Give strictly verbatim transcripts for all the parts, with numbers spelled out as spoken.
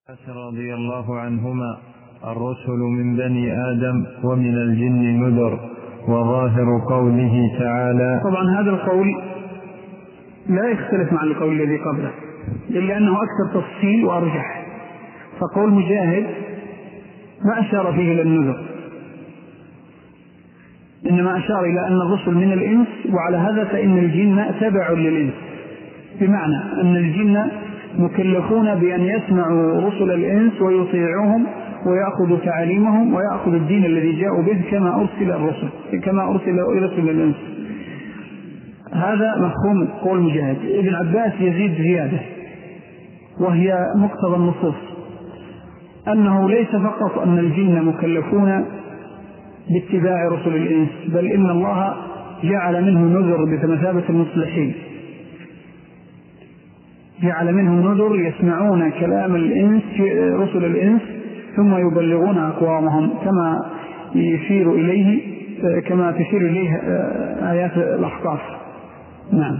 رضي الله عنهما: الرسل من بني آدم ومن الجن نذر. وظاهر قوله تعالى. طبعا هذا القول لا يختلف مع القول الذي قبله، إلا أنه أكثر تفصيل وأرجح. فقول مجاهد ما أشار فيه إلى النذر، إنما أشار إلى أن الرسل من الإنس، وعلى هذا فإن الجن تبع للإنس، بمعنى أن الجن مكلفون بأن يسمعوا رسل الإنس ويطيعوهم ويأخذوا تعاليمهم ويأخذوا الدين الذي جاءوا به كما أرسل الرسل كما أرسل رسل الإنس. هذا مفهوم قول مجاهد. ابن عباس يزيد زيادة، وهي مقتضى النصوص، أنه ليس فقط أن الجن مكلفون باتباع رسل الإنس، بل إن الله جعل منه نذر بمثابة المصلحين، جعل منهم نذر يسمعون كلام الإنس رسل الإنس ثم يبلغون أقوامهم، كما يشير إليه كما تشير إليه آيات الأحقاف. نعم.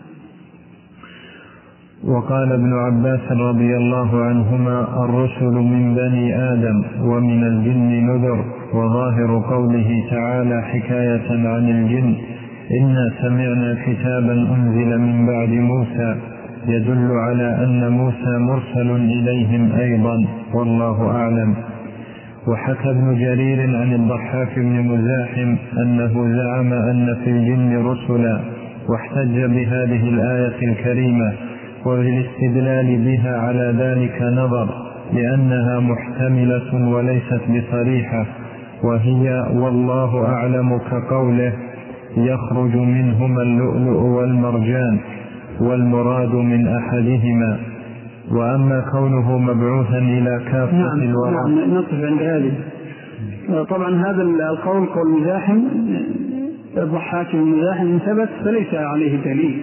وقال ابن عباس رضي الله عنهما: الرسل من بني آدم ومن الجن نذر. وظاهر قوله تعالى حكاية عن الجن: إنا سمعنا كتابا أنزل من بعد موسى يدل على أن موسى مرسل إليهم أيضا، والله أعلم. وحكى ابن جرير عن الضحاك بن مزاحم أنه زعم أن في الجن رسلا، واحتج بهذه الآية الكريمة، وبالاستدلال بها على ذلك نظر، لأنها محتملة وليست بصريحة، وهي والله أعلم كقوله: يخرج منهما اللؤلؤ والمرجان، والمراد من أحدهما. وأما كونه مبعوثا إلى كافة نعم الورى. نعم نقف عند هذه. طبعا هذا القول قول مزاحم، الضحاك المزاحم ثبت فليس عليه دليل،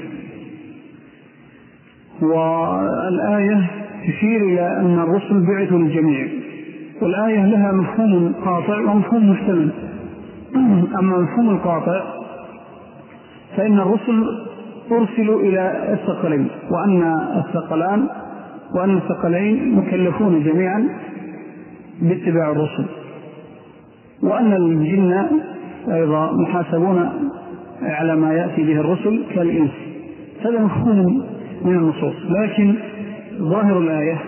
والآية تشير إلى أن الرسل بعثوا للجميع، والآية لها مفهوم قاطع ومفهوم محتمل. أما مفهوم القاطع فإن الرسل أرسلوا إلى الثقلين، وأن الثقلان وأن الثقلين مكلفون جميعا باتباع الرسل، وأن الجن أيضا محاسبون على ما يأتي به الرسل كالإنس. هذا مفهوم من النصوص. لكن ظاهر الآية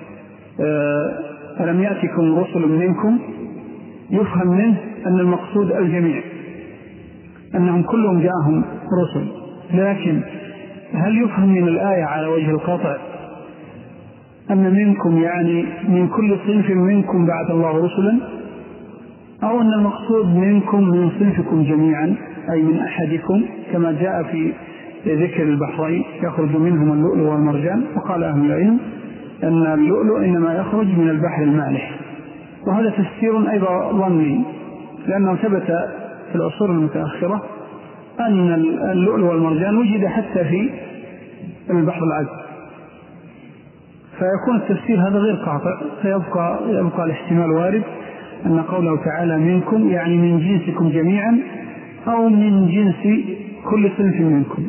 ألم يأتكم رسل منكم، يفهم منه أن المقصود الجميع، أنهم كلهم جاءهم رسل. لكن هل يفهم من الآية على وجه القطع أن منكم يعني من كل صنف منكم بعث الله رسلا، أو أن المقصود منكم من صنفكم جميعا، أي من أحدكم، كما جاء في ذكر البحرين يخرج منهم اللؤلؤ والمرجان؟ وقال أهل العلم أن اللؤلؤ إنما يخرج من البحر المالح، وهذا تفسير أيضا ظني، لأنه ثبت في العصور المتأخرة أن اللؤلؤ والمرجان وجد حتى في البحر العذب، فيكون التفسير هذا غير قاطع، فيبقى يبقى الاحتمال وارد أن قوله تعالى منكم يعني من جنسكم جميعا، أو من جنس كل صنف منكم،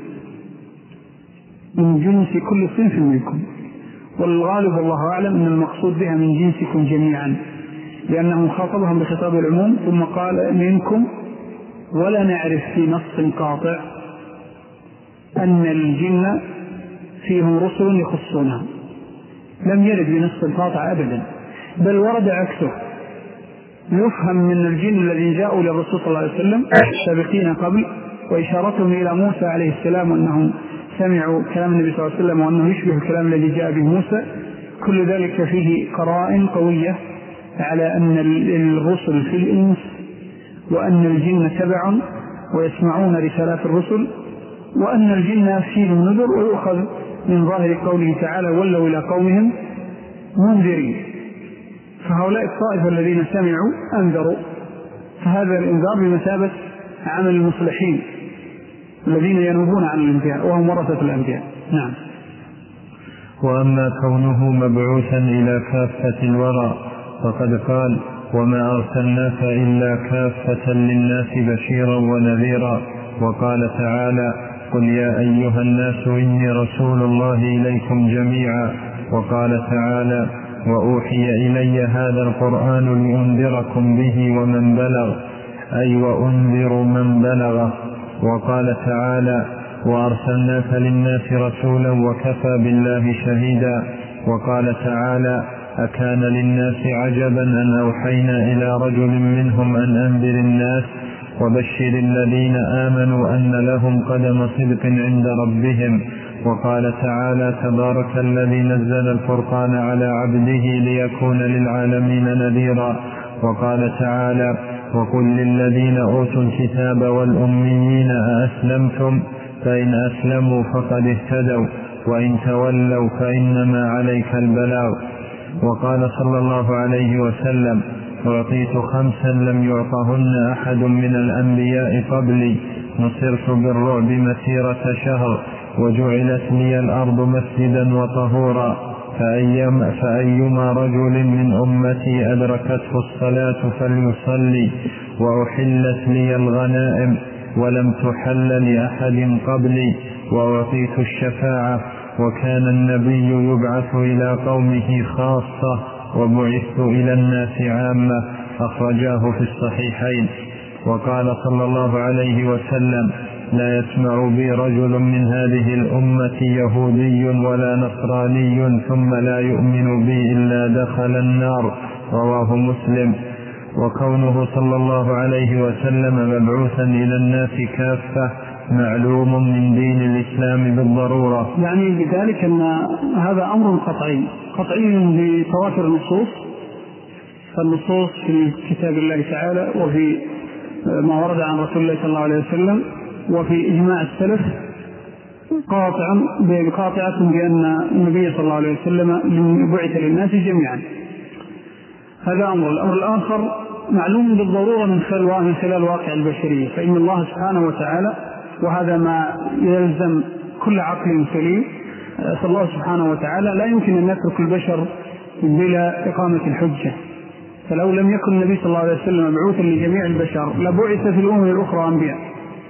من جنس كل صنف منكم. والغالب والله أعلم أن المقصود بها من جنسكم جميعا، لأنه خاطبهم بخطاب العموم ثم قال منكم، ولا نعرف في نص قاطع أن الجن فيهم رسل يخصونهم، لم يرد بنص قاطع أبدا، بل ورد عكسه. يفهم من الجن الذين جاءوا للرسول صلى الله عليه وسلم سابقين قبل، وإشارتهم إلى موسى عليه السلام أنهم سمعوا كلام النبي صلى الله عليه وسلم وأنه يشبه الكلام الذي جاء به موسى، كل ذلك فيه قرائن قوية على أن الرسل في الإنس، وأن الجن تبع ويسمعون رسالات الرسل، وأن الجن فيهم نذر. ويؤخذ من ظاهر قوله تعالى: ولوا إلى قومهم منذرين، فهؤلاء الطائفة الذين سمعوا أنذروا، فهذا الإنذار بمثابة عمل المصلحين الذين ينوبون عن الأنبياء وهم ورثة الأنبياء. نعم. وأما كونه مبعوثا إلى كافة الورى فقد قال: وما أرسلناك إلا كافة للناس بشيرا ونذيرا. وقال تعالى: قل يا أيها الناس إني رسول الله إليكم جميعا. وقال تعالى: وأوحي إلي هذا القرآن لأنذركم به ومن بلغ، أي وأنذر من بلغ. وقال تعالى: وأرسلناك للناس رسولا وكفى بالله شهيدا. وقال تعالى: أكان للناس عجبا أن أوحينا إلى رجل منهم أن أنذر الناس وبشر الذين آمنوا أن لهم قدم صدق عند ربهم. وقال تعالى: تبارك الذي نزل الفرقان على عبده ليكون للعالمين نذيرا. وقال تعالى: وقل للذين أوتوا الكتاب والأميين أأسلمتم؟ فإن أسلموا فقد اهتدوا، وإن تولوا فإنما عليك البلاغ. وقال صلى الله عليه وسلم: أعطيت خمسا لم يعطهن أحد من الأنبياء قبلي، نصرت بالرعب مسيرة شهر، وجعلت لي الأرض مسجدا وطهورا، فأيما, فأيما رجل من أمتي أدركته الصلاة فليصلي، وأحلت لي الغنائم ولم تحل لأحد قبلي، وأعطيت الشفاعة، وكان النبي يبعث إلى قومه خاصة وبعثت إلى الناس عامة. أخرجاه في الصحيحين. وقال صلى الله عليه وسلم: لا يسمع بي رجل من هذه الأمة يهودي ولا نصراني ثم لا يؤمن بي إلا دخل النار. رواه مسلم. وكونه صلى الله عليه وسلم مبعوثا إلى الناس كافة معلوم من دين الإسلام بالضرورة. يعني بذلك أن هذا أمر قطعي قطعي بتواتر النصوص، فالنصوص في كتاب الله تعالى وفي ما ورد عن رسول الله صلى الله عليه وسلم وفي إجماع السلف قاطعا بقاطعة بأن النبي صلى الله عليه وسلم بعث للناس جميعا. هذا أمر. الأمر الآخر معلوم بالضرورة من خلال واقع البشرية، فإن الله سبحانه وتعالى، وهذا ما يلزم كل عقل سليم، فالله سبحانه وتعالى لا يمكن أن يترك البشر بلا إقامة الحجة. فلو لم يكن النبي صلى الله عليه وسلم مبعوثا لجميع البشر لبعث في الأمم الأخرى أنبياء.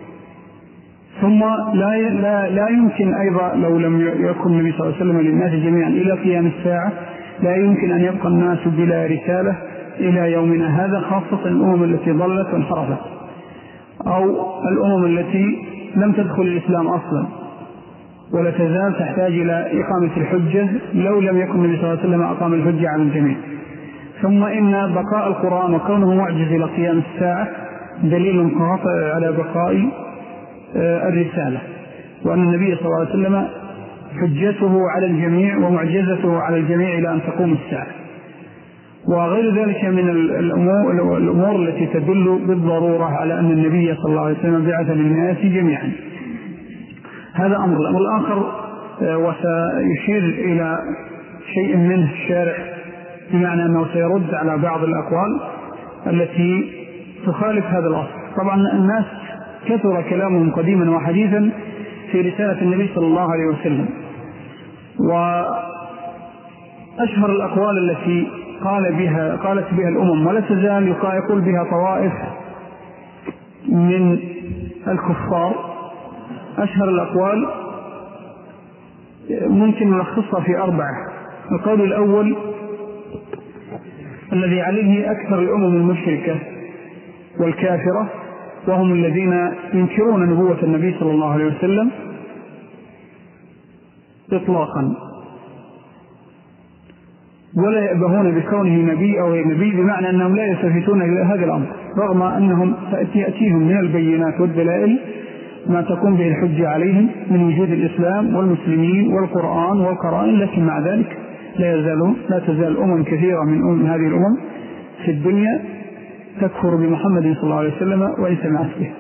ثم لا لا لا يمكن أيضا لو لم يكن النبي صلى الله عليه وسلم للناس جميعا إلى قيام الساعة لا يمكن أن يبقى الناس بلا رسالة إلى يومنا هذا، خاصة الأمم التي ضلت وانحرفت أو الأمم التي لم تدخل الإسلام أصلا ولا تزال تحتاج إلى إقامة الحجة لو لم يكن النبي صلى الله عليه وسلم أقام الحجة على الجميع. ثم إن بقاء القرآن وكونه معجز إلى قيام الساعة دليل قاطع على بقاء الرسالة، وأن النبي صلى الله عليه وسلم حجته على الجميع ومعجزته على الجميع إلى أن تقوم الساعة. وغير ذلك من الأمور, الأمور التي تدل بالضرورة على أن النبي صلى الله عليه وسلم بعث للناس جميعا. هذا أمر. الأمر الآخر وسيشير إلى شيء منه الشارع بمعنى أنه سيرد على بعض الأقوال التي تخالف هذا الأصل. طبعا الناس كثر كلامهم قديما وحديثا في رسالة النبي صلى الله عليه وسلم، وأشهر الأقوال التي قال بها قالت بها الأمم ولا تزال يقول بها طوائف من الكفار. أشهر الأقوال ممكن نلخصها في أربعة. القول الأول الذي عليه أكثر الأمم المشركة والكافرة، وهم الذين ينكرون نبوة النبي صلى الله عليه وسلم إطلاقا ولا يأبهون بكونه نبي أو نبي، بمعنى أنهم لا يلتفتون إلى هذا الأمر رغم أنهم تأتيهم من البينات والدلائل ما تقوم به الحجة عليهم من وجود الإسلام والمسلمين والقرآن والقرائن، لكن مع ذلك لا يزالون لا تزال أمم كثيرة من أمم هذه الأمم في الدنيا تكفر بمحمد صلى الله عليه وسلم وإن سمعت به.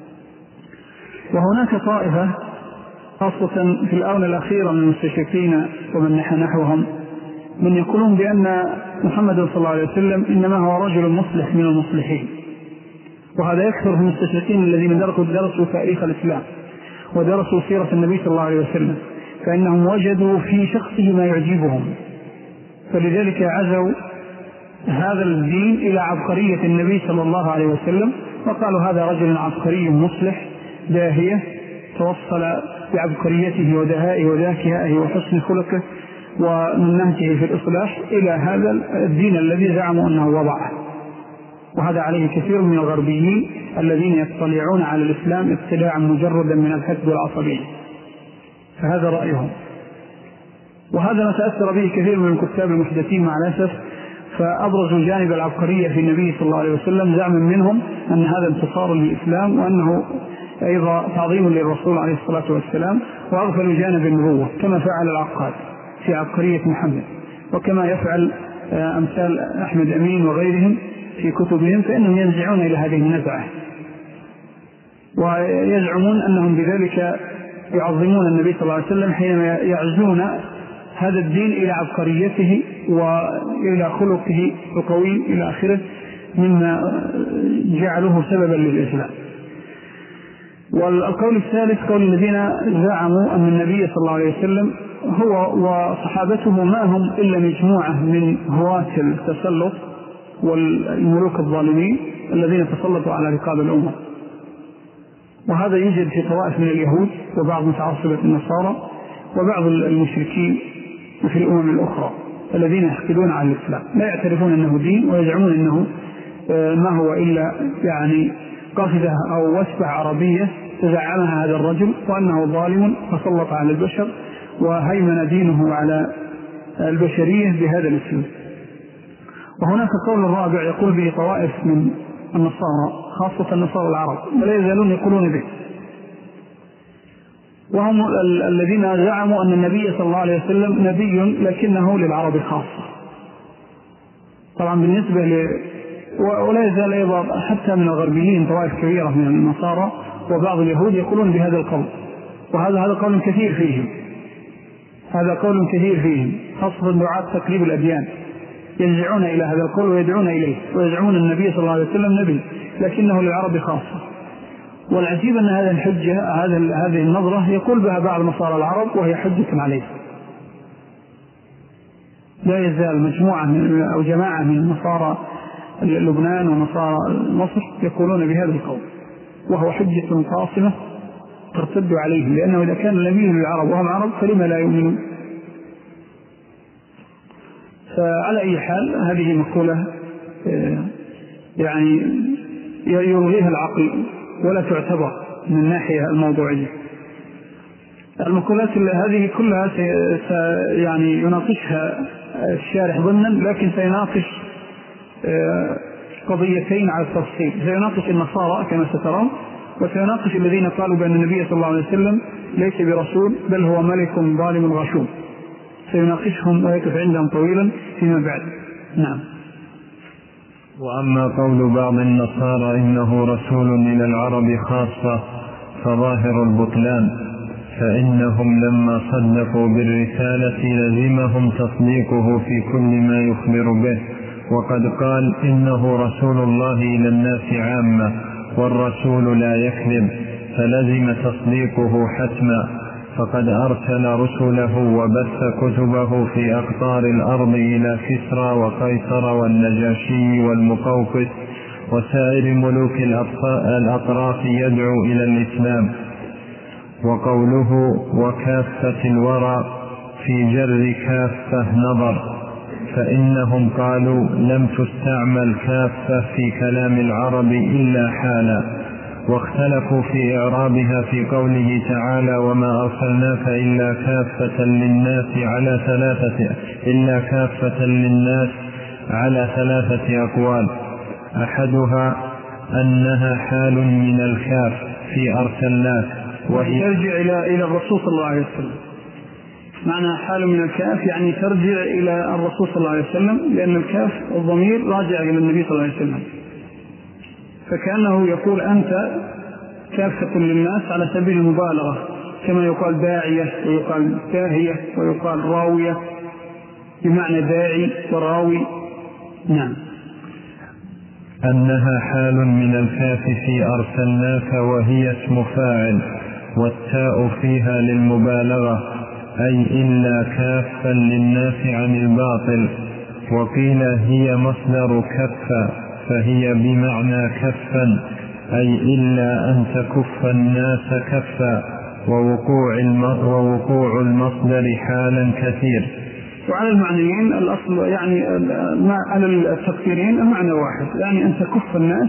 وهناك طائفة خاصة في الآونة الأخيرة من المستشرقين ومن نحى نحوهم من يقولون بأن محمد صلى الله عليه وسلم إنما هو رجل مصلح من المصلحين، وهذا يكثر في المستشرقين الذين درسوا درسوا تاريخ الإسلام ودرسوا سيرة النبي صلى الله عليه وسلم، فإنهم وجدوا في شخصه ما يعجبهم، فلذلك عزوا هذا الدين إلى عبقرية النبي صلى الله عليه وسلم وقالوا هذا رجل عبقري مصلح داهية توصل بعبقريته ودهائه وذكائه وحسن خلقه ومن نهجه في الإصلاح إلى هذا الدين الذي زعموا أنه وضعه. وهذا عليه كثير من الغربيين الذين يطلعون على الإسلام اطلاعا مجردا من الحسد والعصبية، فهذا رأيهم. وهذا ما تأثر به كثير من الكتاب المحدثين مع الأسف، فأبرزوا جانب العبقرية في النبي صلى الله عليه وسلم زعما منهم أن هذا انتصار للإسلام وأنه أيضا تعظيم للرسول عليه الصلاة والسلام، وأغفلوا جانب النبوة كما فعل العقاد في عبقرية محمد، وكما يفعل أمثال أحمد أمين وغيرهم في كتبهم، فإنهم ينزعون إلى هذه النزعة ويزعمون أنهم بذلك يعظمون النبي صلى الله عليه وسلم حينما يعزون هذا الدين إلى عبقريته وإلى خلقه القوي إلى آخره، مما جعله سببا للإسلام. والقول الثالث قول الذين زعموا أن النبي صلى الله عليه وسلم هو وصحابته ما هم إلا مجموعة من هواة التسلط والملوك الظالمين الذين تسلطوا على رقاب الأمة. وهذا يوجد في طوائف من اليهود وبعض متعصبة النصارى وبعض المشركين في الأمم الأخرى الذين يحقدون على الإسلام، لا يعترفون أنه دين ويزعمون أنه ما هو إلا يعني قافزة أو وسبة عربية تزعمها هذا الرجل، وأنه ظالم تسلط على البشر وهيمن دينه على البشرية بهذا الاسم. وهناك قول الرابع يقول به طوائف من النصارى خاصة النصارى العرب ولا يزالون يقولون به، وهم الذين زعموا أن النبي صلى الله عليه وسلم نبي لكنه للعرب خاصة. طبعا بالنسبة ل ولا يزال أيضا حتى من الغربيين طوائف كبيرة من النصارى وبعض اليهود يقولون بهذا القول، وهذا هذا قول كثير فيهم هذا قول كثير فيهم خاصة دعاة تقريب الأديان يرجعون إلى هذا القول ويدعون إليه ويزعمون النبي صلى الله عليه وسلم نبي لكنه للعرب خاصة. والعجيب أن هذه الحجة هذه النظرة يقول بها بعض نصارى العرب وهي حجة عليه. لا يزال مجموعة من أو جماعة من نصارى لبنان ونصارى مصر يقولون بهذا القول، وهو حجة قاصمة ترتد عليه، لأنه إذا كان النبي للعرب وهم عرب فلما لا يؤمنون؟ فعلى أي حال هذه مقولة يعني يلغيها العقل ولا تعتبر من الناحية الموضوعية. المقولات هذه كلها يعني يناقشها الشارح ضمنا، لكن سيناقش قضيتين على التفصيل، سيناقش النصارى كما سترون، وسيناقش الذين قالوا بأن النبي صلى الله عليه وسلم ليس برسول بل هو ملك ظالم غشوم، سيناقشهم ويقف عندهم طويلا فيما بعد. نعم. وأما قول بعض النصارى إنه رسول إلى العرب خاصة فظاهر البطلان، فإنهم لما صدقوا بالرسالة لزمهم تصديقه في كل ما يخبر به، وقد قال إنه رسول الله إلى الناس عامة والرسول لا يكذب، فلزم تصديقه حتما، فقد أرسل رسله وبث كتبه في أقطار الأرض إلى كسرى وقيصر والنجاشي والمقوقس وسائر ملوك الأطراف يدعو إلى الإسلام. وقوله وكافة الورى في جر كافة نظر، فإنهم قالوا لم تستعمل كافة في كلام العرب إلا حالا، واختلفوا في إعرابها في قوله تعالى وما أرسلناك إلا كافة للناس على ثلاثة إلا كافة للناس على ثلاثة أقوال، أحدها أنها حال من الكاف في أرسلناك، وهي ترجع إلى إلى الرسول صلى الله عليه وسلم. معنى حال من الكاف يعني ترجع إلى الرسول صلى الله عليه وسلم، لأن الكاف الضمير راجع إلى النبي صلى الله عليه وسلم، فكأنه يقول أنت كافة للناس على سبيل المبالغة، كما يقال داعية ويقال داهية ويقال راوية بمعنى داعي وراوي. نعم. أنها حال من الكاف في أرسلناك وهي اسم فاعل، والتاء فيها للمبالغة أي إلا كافا للناس عن الباطل. وقيل هي مصدر كفا فهي بمعنى كفا أي إلا أن تكف الناس كفا، ووقوع ووقوع المصدر حالا كثير، وعلى المعنيين الأصل يعني على التقديرين المعنى واحد، يعني أن تكف الناس،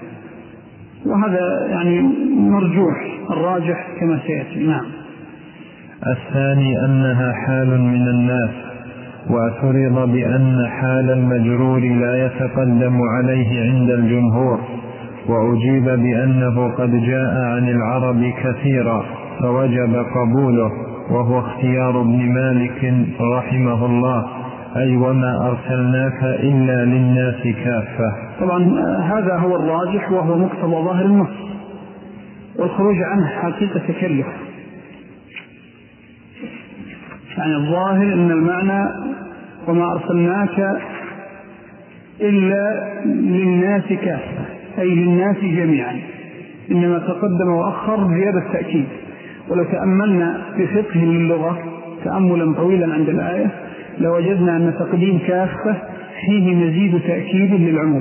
وهذا يعني مرجوح، الراجح كما سيأتي. نعم. الثاني أنها حال من الناس، واعترض بأن حال المجرور لا يتقدم عليه عند الجمهور، وأجيب بأنه قد جاء عن العرب كثيرا فوجب قبوله، وهو اختيار ابن مالك رحمه الله، أي وما أرسلناك إلا للناس كافة. طبعا هذا هو الراجح وهو مقتضى ظاهر النص، والخروج عنه حقيقة تكلف. يعني الظاهر أن المعنى وما أرسلناك إلا للناس كافة، أي للناس جميعا، إنما تقدم وأخر زيادة تأكيد. ولو تأملنا في فقه اللغة تأملا طويلا عند الآية لوجدنا أن تقديم كافة فيه مزيد تأكيد للعموم،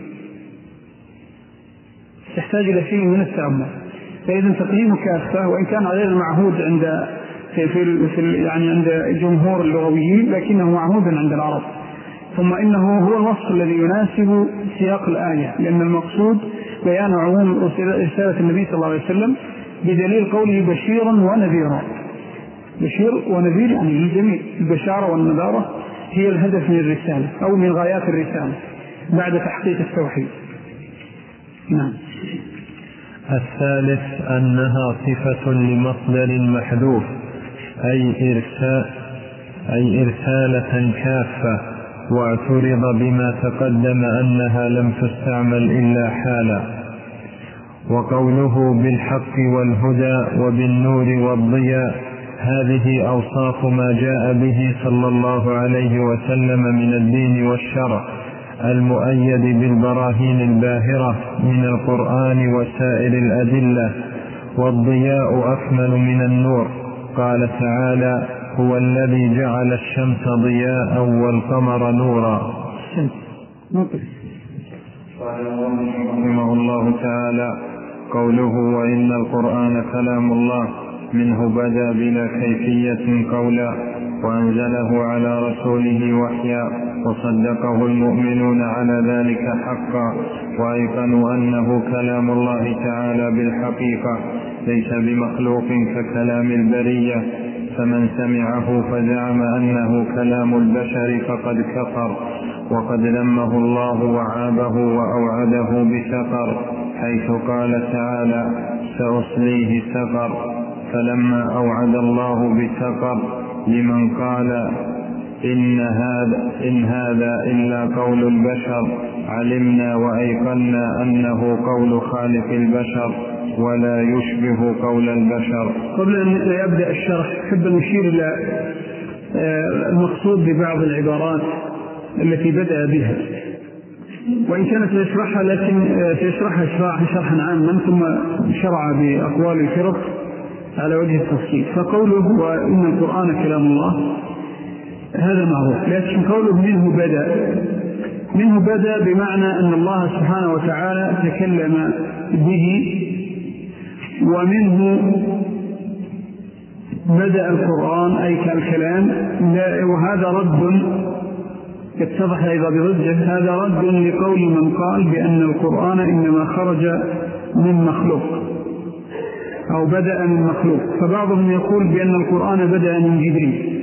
تحتاج إلى شيء من التأمل. فإذا تقديم كافة وإن كان غير المعهود عند في في يعني عند جمهور اللغويين، لكنه معهود عند العرب. ثم إنه هو الوصف الذي يناسب سياق الآية، لأن المقصود بيان عموم رسالة النبي صلى الله عليه وسلم بدليل قوله بشيرا ونذيرا. بشير ونذير يعني للجميع، البشارة والنذارة هي الهدف من الرسالة أو من غايات الرسالة بعد تحقيق التوحيد. نعم. الثالث أنها صفة لمصدر محذوف، أي إرسال أي إرسالة كافة، واعترض بما تقدم أنها لم تستعمل إلا حالا. وقوله بالحق والهدى وبالنور والضياء، هذه أوصاف ما جاء به صلى الله عليه وسلم من الدين والشرع المؤيد بالبراهين الباهرة من القرآن وسائر الأدلة. والضياء أكمل من النور، قال تعالى هو الذي جعل الشمس ضياء والقمر نورا. قال رحمه الله تعالى قوله وإن القرآن كلام الله، منه بدأ بلا كيفية قولا، وأنزله على رسوله وحيا، وصدقه المؤمنون على ذلك حقا، وأيقنوا أنه كلام الله تعالى بالحقيقة ليس بمخلوق ككلام البرية. فمن سمعه فزعم أنه كلام البشر فقد كفر، وقد ذمه الله وعابه وأوعده بسقر، حيث قال تعالى سأصليه سقر. فلما أوعد الله بسقر لمن قال إن هذا, إن هذا إلا قول البشر، علمنا وأيقنا أنه قول خالق البشر ولا يشبه قول البشر. قبل أن يبدأ الشرح حب نشير إلى المقصود ببعض العبارات التي بدأ بها، وإن كانت يشرحها لكن سيشرحها شرحا عاما ثم شرع بأقوال الفرق على وجه التفصيل. فقوله وإن القرآن كلام الله هذا معروف، لكن قوله منه بدأ، منه بدأ بمعنى أن الله سبحانه وتعالى تكلم به، ومنه بدأ القرآن أي كالكلام. وهذا رد يتضح أيضا برجة، هذا رد لقول من قال بأن القرآن إنما خرج من مخلوق أو بدأ من مخلوق. فبعضهم يقول بأن القرآن بدأ من جبريل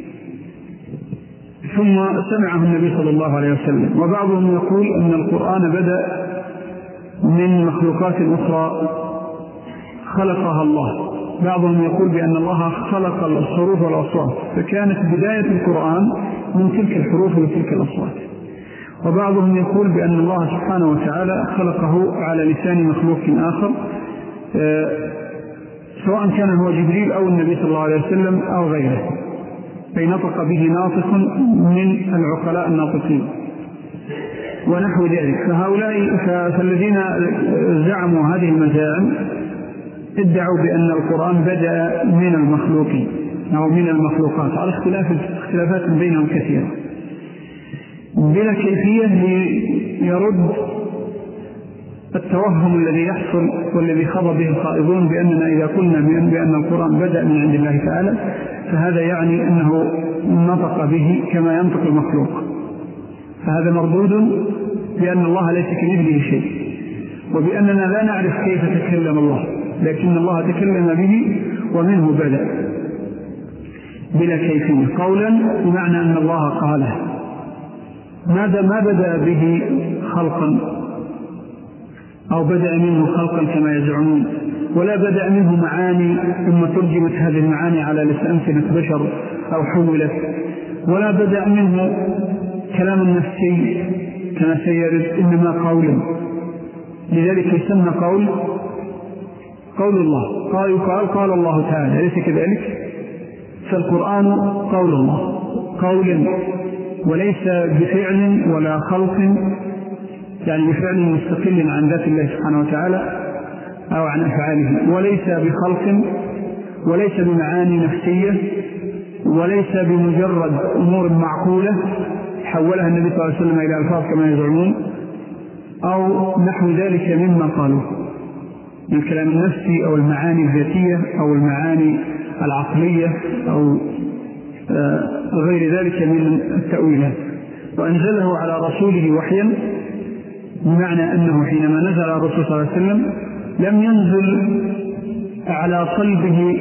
ثم سمعه النبي صلى الله عليه وسلم، وبعضهم يقول أن القرآن بدأ من مخلوقات أخرى خلقها الله. بعضهم يقول بأن الله خلق الحروف والأصوات، فكانت بداية القرآن من تلك الحروف وتلك الأصوات. وبعضهم يقول بأن الله سبحانه وتعالى خلقه على لسان مخلوق آخر، سواء كان هو جبريل أو النبي صلى الله عليه وسلم أو غيره، فنطق به ناطق من العقلاء الناطقين ونحو ذلك. فهؤلاء فالذين زعموا هذه المزاعم ادعوا بأن القرآن بدأ من المخلوقين أو من المخلوقات، على اختلاف اختلافات بينهم كثيرة بلا كيفية، ليرد التوهم الذي يحصل والذي خض به الخائضون بأننا إذا قلنا بأن القرآن بدأ من عند الله تعالى فهذا يعني أنه نطق به كما ينطق المخلوق، فهذا مردود بأن الله ليس كمثله شيء، وبأننا لا نعرف كيف تكلم الله، لكن الله تكلم به ومنه بدأ بلا كيفية قولا، بمعنى أن الله قاله. ماذا ما بدأ به خلقا أو بدأ منه خلقا كما يزعمون، ولا بدأ منه معاني ثم ترجمت هذه المعاني على لسان بشر أو حولت، ولا بدأ منه كلام نفسي كما سيرد، إنما قولا. لذلك يسمى قول قول الله، قال يقال قال الله تعالى، ليس كذلك؟ فالقرآن قول الله قولا، وليس بفعل ولا خلق، يعني بفعل مستقل عن ذات الله سبحانه وتعالى أو عن أفعاله، وليس بخلق، وليس بمعاني نفسية، وليس بمجرد أمور معقولة حولها النبي صلى الله عليه وسلم إلى ألفاظ كما يزعمون، أو نحو ذلك مما قالوا من الكلام النفسي أو المعاني الذاتية أو المعاني العقلية أو غير ذلك من التأويلات. وأنزله على رسوله وحيا، بمعنى أنه حينما نزل على الرسول صلى الله عليه وسلم لم ينزل على قلبه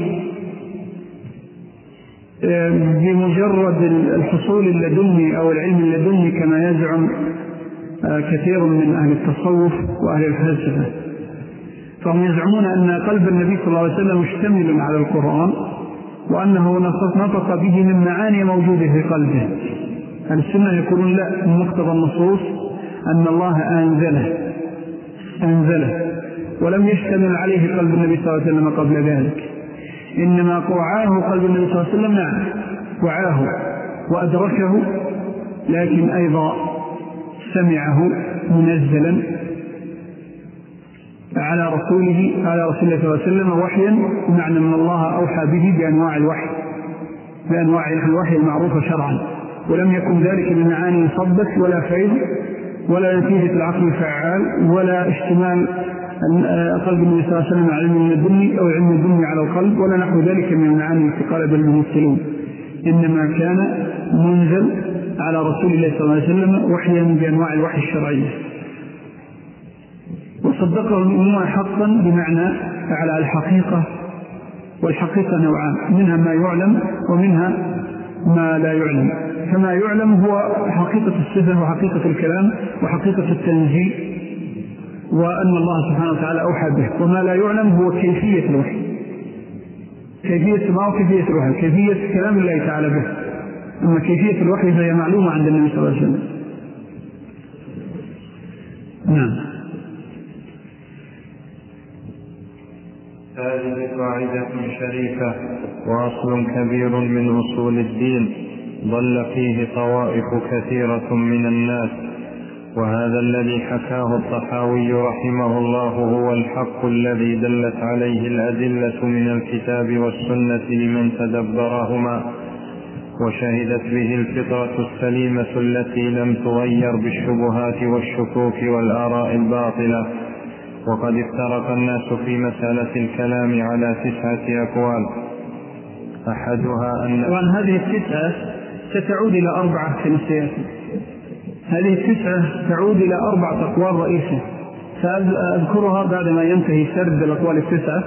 بمجرد الحصول اللدني أو العلم اللدني كما يزعم كثير من أهل التصوف وأهل الفلسفة، فهم يزعمون أن قلب النبي صلى الله عليه وسلم مشتمل على القرآن، وأنه نطق به من معاني موجودة في قلبه. أهل السنة يقولون لا، من مقتضى النصوص أن الله أنزله أنزله ولم يشتمل عليه قلب النبي صلى الله عليه وسلم قبل ذلك، إنما وعاه قلب النبي صلى الله عليه وسلم، نعم وعاه وأدركه، لكن أيضا سمعه منزلا على رسوله على رسول الله صلى الله عليه وسلم وحيا، بمعنى أن الله أوحى به بأنواع الوحي بأنواع الوحي المعروفة شرعا، ولم يكن ذلك بمعاني صبت ولا فيض ولا نتيجة العقل الفعال ولا اشتمال قلب النبي صلى الله عليه وسلم على علم الدنيا أو علم الدنيا على القلب ولا نحو ذلك من المعاني التي قال بل الممثلون، إنما كان منزل على رسول الله صلى الله عليه وسلم وحيا بأنواع الوحي الشرعية. وصدقه المؤمنون حقا بمعنى على الحقيقة، والحقيقة نوعان، منها ما يعلم ومنها ما لا يعلم. فما يعلم هو حقيقة الصفة وحقيقة الكلام وحقيقة التنزيل وأن الله سبحانه وتعالى أوحى به، وما لا يعلم هو كيفية الوحي، كيفية ما وكيفية الوحي، كيفية كلام الله تعالى به، أما كيفية الوحي فهي معلومة عند النبي صلى الله عليه وسلم. نعم. هذه قاعدة شريفة وأصل كبير من أصول الدين ضل فيه طوائف كثيرة من الناس، وهذا الذي حكاه الطحاوي رحمه الله هو الحق الذي دلت عليه الأدلة من الكتاب والسنة لمن تدبرهما، وشهدت به الفطرة السليمة التي لم تغير بالشبهات والشكوك والآراء الباطلة. وقد افترق الناس في مسألة الكلام على تسعة أقوال، أحدها أن وأن هذه التسعة ستعود إلى أربعة في نسيات. هذه التسعة تعود إلى أربعة أقوال رئيسة، سأذكرها بعدما ينتهي سرد الأقوال التسعة،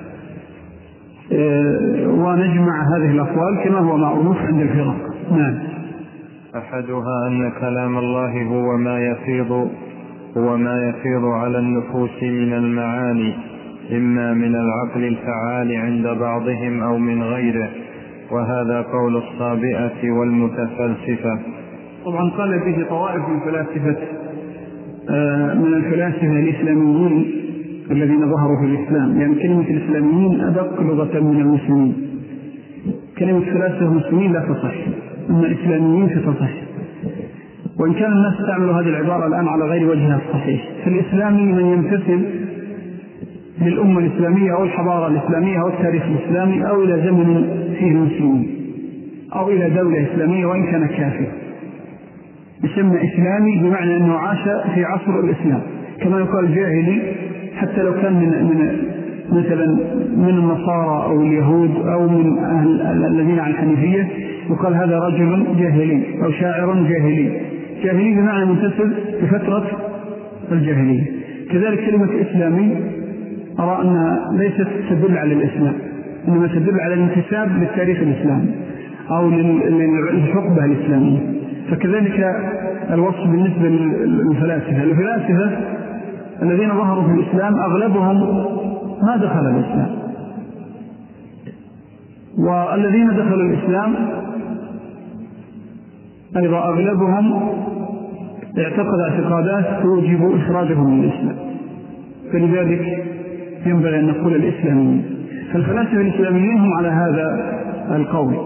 ونجمع هذه الأقوال كما هو معروف عند الفرق. نعم. أحدها أن كلام الله هو ما يفيض هو ما يفيض على النفوس من المعاني، إما من العقل الفعال عند بعضهم أو من غيره، وهذا قول الصابئة والمتفلسفة. طبعا قال به طوائف من فلاسفة من الفلاسفة الإسلاميين الذين ظهروا في الإسلام، لأن يعني كلمة الإسلاميين أدق لغة من المسلمين، كلمة فلاسفة المسلمين لا تصح، أما الإسلاميين فتصح، وإن كان الناس تعمل هذه العبارة الآن على غير وجهها الصحيح. فالإسلامي من يمتثل للأمة الإسلامية أو الحضارة الإسلامية أو التاريخ الإسلامي أو إلى زمن فيه المسلمين أو إلى دولة إسلامية وإن كان كافر، يسمى إسلامي بمعنى أنه عاش في عصر الإسلام، كما يقال جاهلي حتى لو كان من, من مثلا من النصارى أو اليهود أو من أهل الذين عن الحنيفية، يقال هذا رجل جاهلي أو شاعر جاهلي. جاهلي بمعنى منتسب بفترة الجاهلية. كذلك كلمة إسلامي أرى أنها ليست تدل على الإسلام، إنما تدل على الانتساب للتاريخ الإسلامي أو للحقبة الإسلامية. فكذلك الوصف بالنسبة للفلاسفة. الفلاسفة الذين ظهروا في الإسلام أغلبهم ما دخل الإسلام، والذين دخلوا الإسلام أيضا أغلبهم اعتقد اعتقادات توجب إخراجهم من الإسلام، فلذلك ينبغي أن نقول الإسلاميين. فالفلاسفة الإسلاميين هم على هذا القول،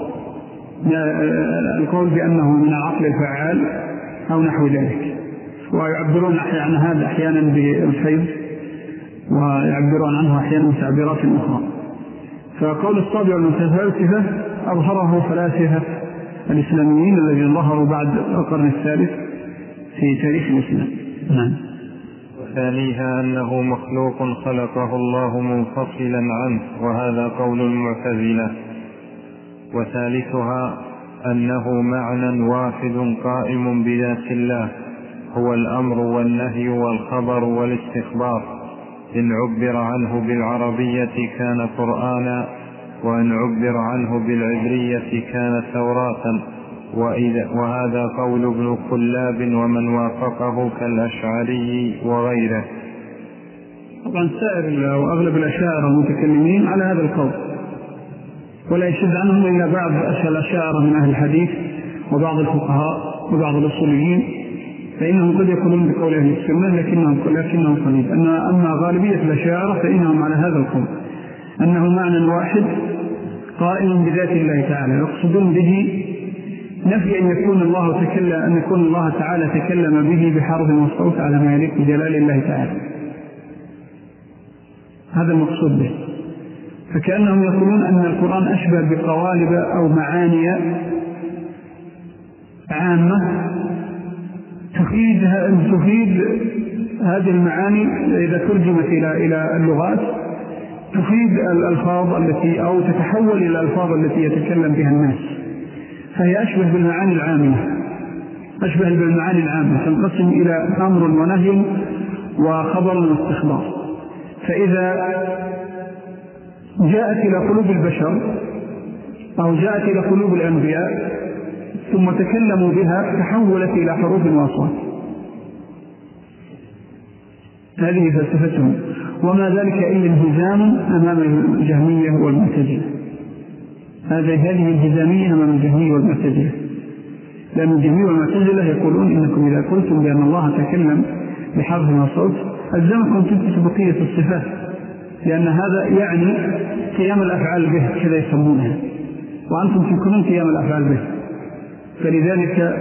القول بأنه من العقل الفعال أو نحو ذلك، ويعبرون عن هذا أحيانا بالفيض ويعبرون عنه أحيانا بتعبيرات أخرى. فقول الصابع والمتفلسفة أظهره فلاسفة الإسلاميين الذين ظهروا بعد القرن الثالث في تاريخ الإسلام. نعم. وثانيها أنه مخلوق خلقه الله منفصلا عنه، وهذا قول المعتزلة. وثالثها أنه معنى واحد قائم بذات الله، هو الأمر والنهي والخبر والاستخبار. إن عبر عنه بالعربية كان قرآنا، وإن عبر عنه بالعبرية كان توراة. وهذا قول ابن كلاب ومن وافقه كالأشعري وغيره. طبعا سائر وأغلب الأشاعرة المتكلمين على هذا القول، ولا يشد عنهم إلا بعض الأشاعرة من أهل الحديث وبعض الفقهاء وبعض الأصوليين، فإنهم قد يقولون بقول أهل السنة لكنهم لكنهم قليل. أما غالبية الأشاعرة فإنهم على هذا القول، أنه معنى واحد قائم بذات الله تعالى، يقصدون به نفي أن يكون الله تكلم أن يكون الله تعالى تكلم به بحرف وصوت على ما يليق بجلال الله تعالى. هذا المقصود به. فكأنهم يقولون أن القرآن أشبه بقوالب أو معاني عامة تفيد تفيد هذه المعاني إذا ترجمت إلى إلى اللغات تفيد الألفاظ التي أو تتحول إلى الألفاظ التي يتكلم بها الناس، فهي أشبه بالمعاني العامة، أشبه بالمعاني العامة تنقسم إلى أمر ونهي وخبر واستخبار. فإذا جاءت إلى قلوب البشر أو جاءت إلى قلوب الأنبياء ثم تكلموا بها تحولت إلى حروف وأصوات. هذه فلسفتهم، وما ذلك إلا انهزام أمام الجهمية والمعتزلة. هذه الانهزامية أمام الجهمية والمعتزلة، لأن الجهمية والمعتزلة يقولون إنكم إذا قلتم بأن الله تكلم بحرف وصوت ألزمكم تثبت بقية الصفات، لأن هذا يعني قيام الأفعال به كذا يسمونها، وأنتم تنكرون قيام الأفعال به. فلذلك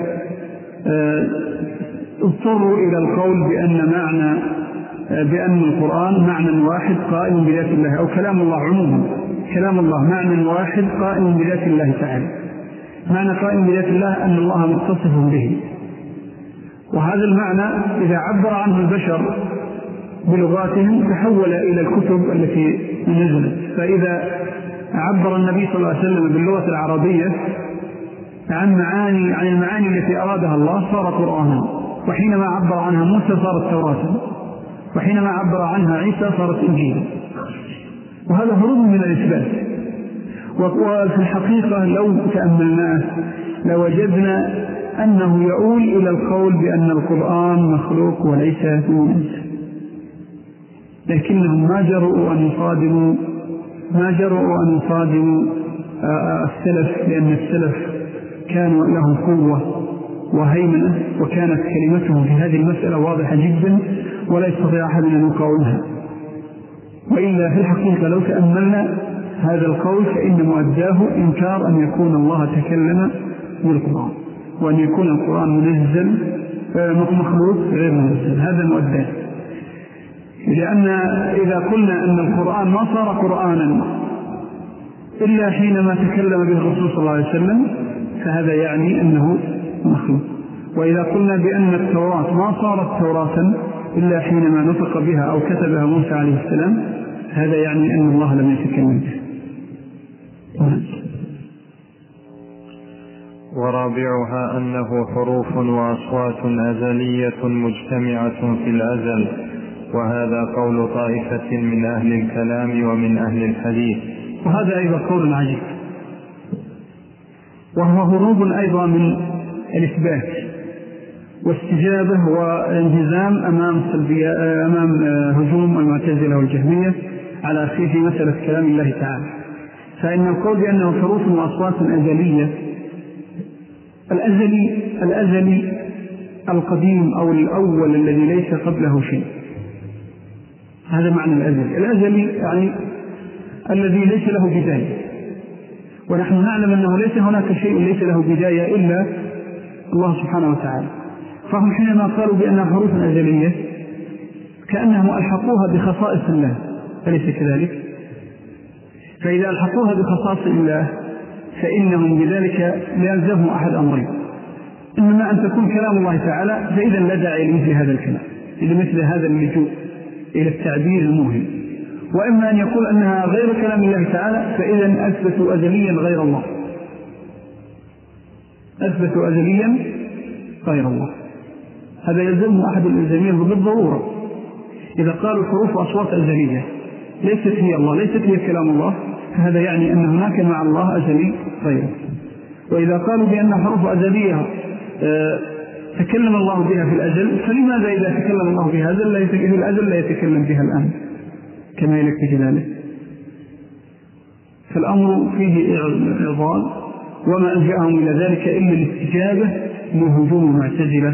اضطروا إلى القول بأن معنى بأن القرآن معنى واحد قائم بذات الله، أو كلام الله عموما، كلام الله معنى واحد قائم بذات الله تعالى. معنى قائم بذات الله أن الله متصف به، وهذا المعنى إذا عبر عنه البشر بلغاتهم تحول إلى الكتب التي نزلت. فإذا عبر النبي صلى الله عليه وسلم باللغة العربية عن معاني عن المعاني التي أرادها الله صار قرآنا، وحينما عبر عنها موسى صارت توراة، وحينما عبر عنها عيسى صارت إنجيلا. وهذا هروب من الإثبات. وفي الحقيقة لو تأملناه لوجدنا أنه يؤول إلى القول بأن القرآن مخلوق وليس منزل، لكنهم ما جرؤوا أن يصادموا ما جرؤوا أن يصادموا السلف، لأن السلف كانوا لهم قوة وهيمنة، وكانت كلمتهم في هذه المسألة واضحة جدا ولا يستطيع أحد أن يقاومها. وإلا في الحقيقة لو تأملنا هذا القول فإن مؤداه إنكار أن يكون الله تكلم بالقرآن، وأن يكون القرآن منزل مخلوق غير منزل، هذا مؤداه. لأن إذا قلنا أن القرآن ما صار قرآنا إلا حينما تكلم به الرسول صلى الله عليه وسلم فهذا يعني أنه مخلوق. وإذا قلنا بأن التوراة ما صارت توراة إلا حينما نطق بها أو كتبها موسى عليه السلام هذا يعني أن الله لم يتكلم به. ورابعها أنه حروف وأصوات أزلية مجتمعة في الأزل، وهذا قول طائفة من أهل الكلام ومن أهل الحديث. وهذا أيضا قول عجيب، وهو هروب أيضا من الإثبات واستجابة وانهزام أمام, أمام هجوم المعتزلة والجهمية على في مسألة كلام الله تعالى. فإن القول بأنه حروف وأصوات أزلية، الأزلي الأزلي القديم أو الأول الذي ليس قبله شيء، هذا معنى الأزلي. الأزلي يعني الذي ليس له بداية، ونحن نعلم أنه ليس هناك شيء ليس له بداية إلا الله سبحانه وتعالى. فهم حينما قالوا بأنها حروف أزلية كأنهم ألحقوها بخصائص الله، أليس كذلك؟ فإذا ألحقوها بخصائص الله فإنهم بذلك لا يلزمهم أحد أمرين: إنما أن تكون كلام الله تعالى، فإذا لا داعي لمثل هذا الكلام، لمثل هذا اللجوء إلى التعبير الموهم، وإما أن يقول أنها غير كلام الله تعالى، فإذا أثبتوا أزليا غير الله، أثبتوا أزليا غير الله. هذا يلزمهم أحد الإلزامين بالضرورة. إذا قالوا حروف وأصوات أزلية ليست هي الله، ليست هي كلام الله، فهذا يعني أن هناك مع الله أزلي غيره. وإذا قالوا بأن حروف أزلية أه تكلم الله بها في الأزل، فلماذا إذا تكلم الله بها في الأزل لا يتكلم بها الآن كما يلك جلاله؟ فالأمر فيه إعضال، وما ألجأهم إلى ذلك إلا الاستجابة من هجوم المعتزلة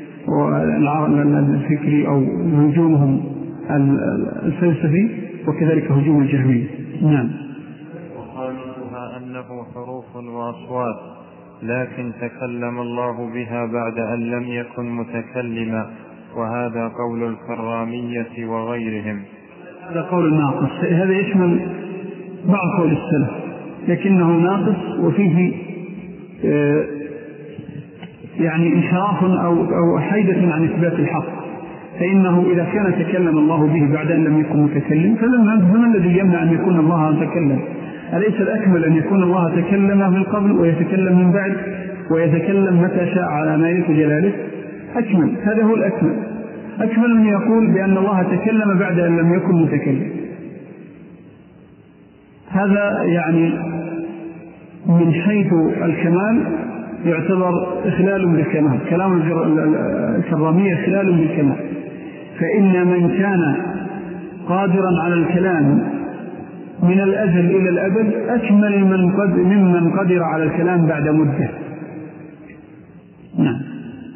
الفكري أو هجومهم الفلسفي، وكذلك هجوم الجهمية. نعم. وخامسها أنه حروف وأصوات لكن تكلم الله بها بعد أن لم يكن متكلما، وهذا قول الكرامية وغيرهم. هذا قول ناقص، هذا يشمل بعض قول السلف لكنه ناقص، وفيه يعني انحراف أو, أو حيدة عن إثبات الحق. فإنه إذا كان تكلم الله به بعد أن لم يكن متكلم، فما الذي يمنع أن يكون الله متكلم؟ أليس الأكمل أن يكون الله تكلم من قبل ويتكلم من بعد ويتكلم متى شاء على ما يليق جلاله؟ أكمل، هذا هو الأكمل. أكمل من يقول بأن الله تكلم بعد أن لم يكن متكلم. هذا يعني من حيث الكمال يعتبر إخلال بالكمال، كلام الكرامية إخلال بالكمال. فإن من كان قادرا على الكلام من الأزل إلى الأبد أكمل من قد ممن قدر على الكلام بعد مدة. نعم.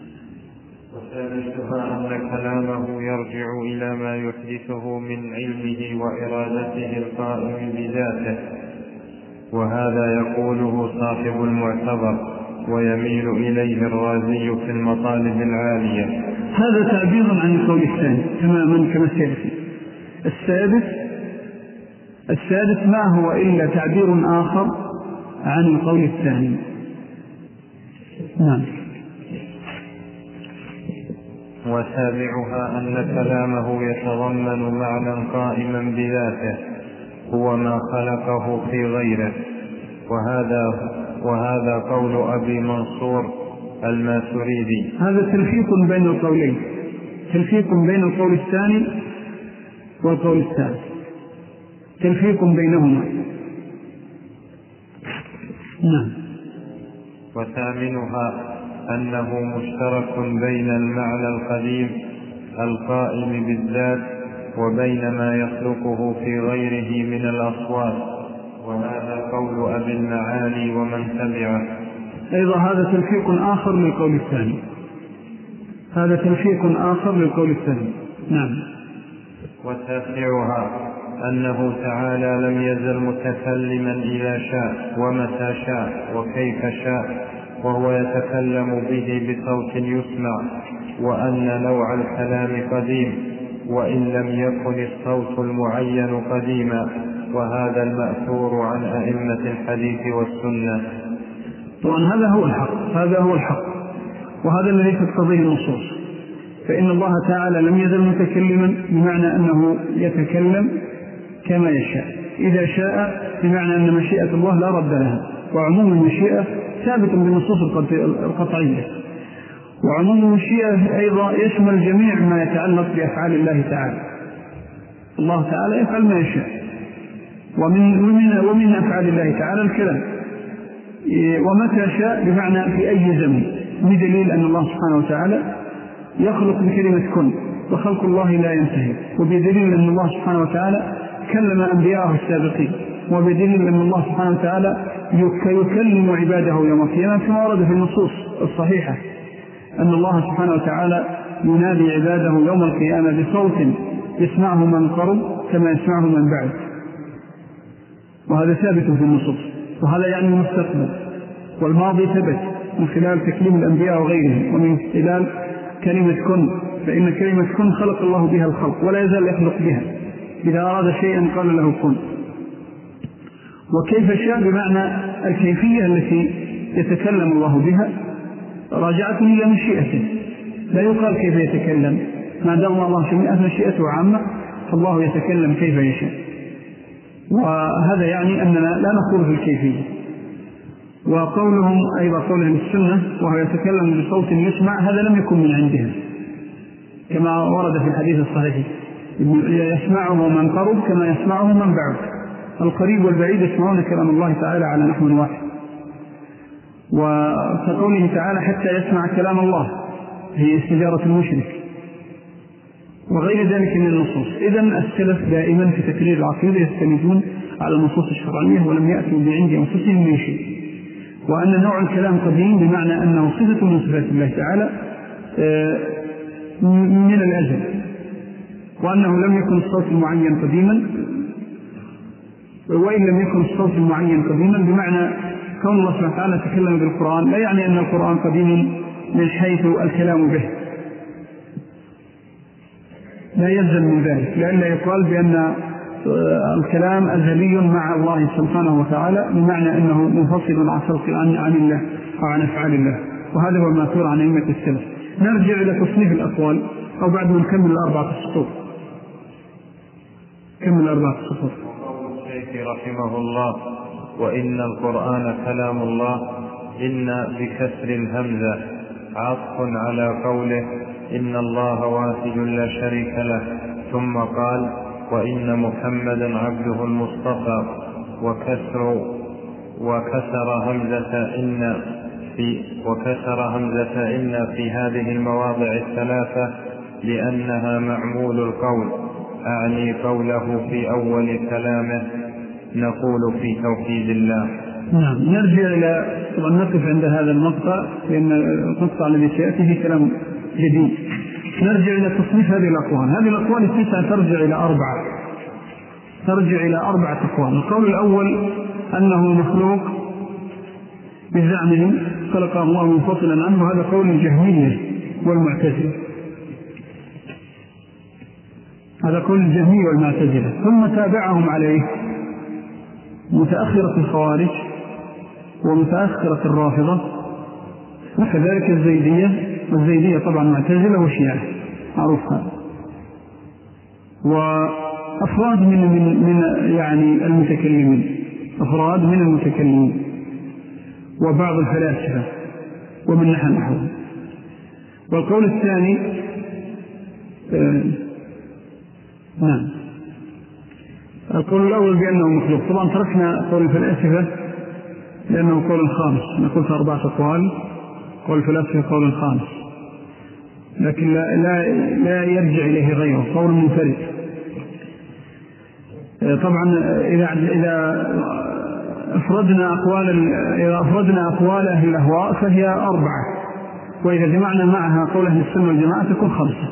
وثالثها أن كلامه يرجع إلى ما يحدثه من علمه وإرادته القائم بذاته، وهذا يقوله صاحب المعتبر ويميل إليه الرازي في المطالب العالية. هذا تعبير عن القول الثاني تماما كما سيأتي. السادس السادس ما هو إلا تعبير آخر عن القول الثاني. نعم. وسابعها أن كلامه يتضمن معنى قائما بذاته هو ما خلقه في غيره، وهذا وهذا قول أبي منصور الماتريدي. هذا تلفيق بين القولين، تلفيق بين القول الثاني والقول الثالث، تلفيق بينهما. نعم. وثامنها أنه مشترك بين المعنى القديم القائم بالذات وبين ما يخلقه في غيره من الأصوات، وهذا قول أبي المعالي ومن تبعه. أيضا هذا تلفيق آخر للقول الثاني، هذا تلفيق آخر للقول الثاني. نعم. وتاسعها أنه تعالى لم يزل متكلما إذا شاء ومتى شاء وكيف شاء، وهو يتكلم به بصوت يسمع، وأن نوع الكلام قديم وإن لم يكن الصوت المعين قديما، وهذا المأثور عن أئمة الحديث والسنة. طبعا هذا هو الحق، هذا هو الحق، وهذا الذي تقتضيه النصوص. فإن الله تعالى لم يزل متكلما بمعنى أنه يتكلم كما يشاء، إذا شاء بمعنى أن مشيئة الله لا رد لها، وعموم المشيئة ثابت بالنصوص القطعية. وعموم المشيئة أيضا يشمل جميع ما يتعلق بأفعال الله تعالى. الله تعالى يفعل ما يشاء، ومن, ومن, ومن أفعال الله تعالى الكلام، ومتى شاء بمعنى في أي زمن، بدليل أن الله سبحانه وتعالى يخلق بكلمة كن، وخلق الله لا ينتهي، وبدليل أن الله سبحانه وتعالى كلم أنبياءه السابقين، وبدليل أن الله سبحانه وتعالى يكلم عباده يوم القيامة كما ورد في النصوص الصحيحة أن الله سبحانه وتعالى ينادي عباده يوم القيامة بصوت يسمعه من قرب كما يسمعه من بعد، وهذا ثابت في النصوص، وهذا يعني المستقبل. والماضي ثبت من خلال تكليم الأنبياء وغيرهم، ومن خلال كلمة كن، فإن كلمة كن خلق الله بها الخلق ولا يزال يخلق بها، إذا أراد شيئا قال له كن. وكيف شاء بمعنى الكيفية التي يتكلم الله بها راجعة إلى مشيئته، لا يقال كيف يتكلم، ما دام الله مشيئته عامة فالله يتكلم كيف يشاء، وهذا يعني أننا لا نقول في الكيفية. وقولهم أيضا قولهم السنة وهو يتكلم بصوت يسمع، هذا لم يكن من عندهم كما ورد في الحديث الصحيح، يسمعه من قرب كما يسمعه من بعد، القريب والبعيد يسمعون كلام الله تعالى على نحو واحد. وكقوله تعالى حتى يسمع كلام الله، هي استجارة المشرك وغير ذلك من النصوص. إذن السلف دائما في تكرير العقيدة يستندون على النصوص الشرعية ولم يأتوا بعند أنفسهم من شيء، وأن نوع الكلام قديم بمعنى أنه صفة من صفات الله تعالى من الأزل، وأنه لم يكن الصوت المعين قديما، وإن لم يكن الصوت المعين قديما بمعنى كون الله سبحانه وتعالى تكلم بالقرآن لا يعني أن القرآن قديم من حيث الكلام به، لا يلزم من ذلك، لأن يقال بأن الكلام أزلي مع الله سبحانه وتعالى بمعنى أنه منفصل عن خلق عن, عن الله أو عن أفعال الله، وهذا هو المأثور عن أئمة السلف. نرجع إلى تصنيف الأقوال أو بعد ما نكمل الأربعة السطور. كمل الأربعة السطور. الشيخ رحمه الله: وإن القرآن كلام الله، إن بكسر الهمزة عطف على قوله إن الله واحد لا شريك له، ثم قال وإن محمدا عبده المصطفى، وكسر وكسر همزة إن في وكسر همزة إن في هذه المواضع الثلاثة لأنها معمول القول، أعني قوله في أول كلامه نقول في توحيد الله. نعم، نرجع إلى طبعا نقف عند هذا المقطع لأن المقطع الذي سيأتي فيه كلام جديد. نرجع إلى تصنيف هذه الأقوال. هذه الأقوال التسعة ترجع إلى أربعة ترجع إلى أربعة أقوال. القول الأول أنه مخلوق بزعمهم خلقه الله منفصلا عنه، هذا قول الجهمية والمعتزلة، هذا قول الجهمية والمعتزلة. ثم تابعهم عليه متأخرة الخوارج ومتأخرة الرافضة وكذلك الزيدية، والزيدية طبعا معتزلة وشيعة معروف هذا، وأفراد من, من, من يعني المتكلمين أفراد من المتكلمين وبعض الفلاسفة ومن نحن نحوهم. والقول الثاني آه نعم القول الأول بأنه مخلوق. طبعا تركنا قول الفلاسفة لأنه قول خامس، نقول في أربعة أقوال، قول الفلاسفة قول خامس لكن لا, لا, لا يرجع إليه غيره، قول منفرد. طبعا إذا, إذا أفردنا أقوال إذا أفردنا أقوال أهل الأهواء فهي أربعة، وإذا جمعنا معها قول أهل السنة والجماعة تكون خمسة.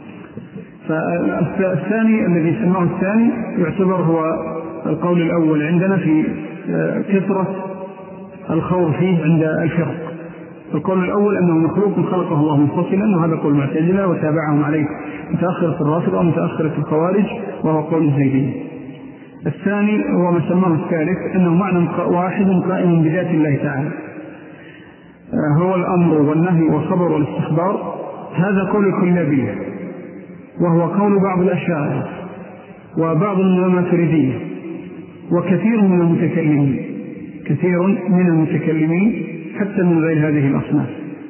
فالثاني الذي سماه الثاني يعتبر هو القول الأول عندنا في كثرة الخوض فيه عند الفرق. القول الأول أنه مخلوق خلقه الله منفصلا، وهذا قول المعتزلة وتابعهم عليه متأخرة الرافضة ومتأخرة الخوارج وهو قول الزيدية. الثاني هو ما سماه الثالث أنه معنى واحد قائم بذات الله تعالى، هو الأمر والنهي والخبر والاستخبار، هذا قول الكلابية وهو قول بعض الأشاعرة وبعض الماتريدية وكثير من المتكلمين كثير من المتكلمين حتى من غير هذه الأصناف.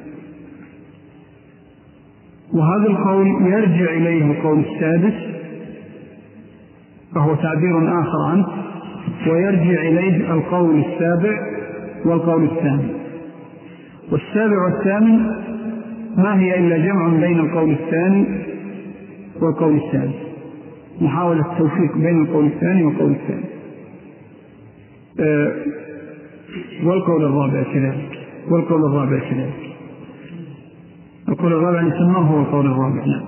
وهذا القول يرجع إليه القول السادس فهو تعبير آخر عنه، ويرجع إليه القول السابع والقول الثامن. والسابع والثامن ما هي إلا جمع بين القول الثاني والقول الثالث، محاولة التوفيق بين القول الثاني والقول الثالث. أه والقول الرابع كذلك، والقول الرابع كذلك. القول الرابع يسمى هو القول الرابع. نعم.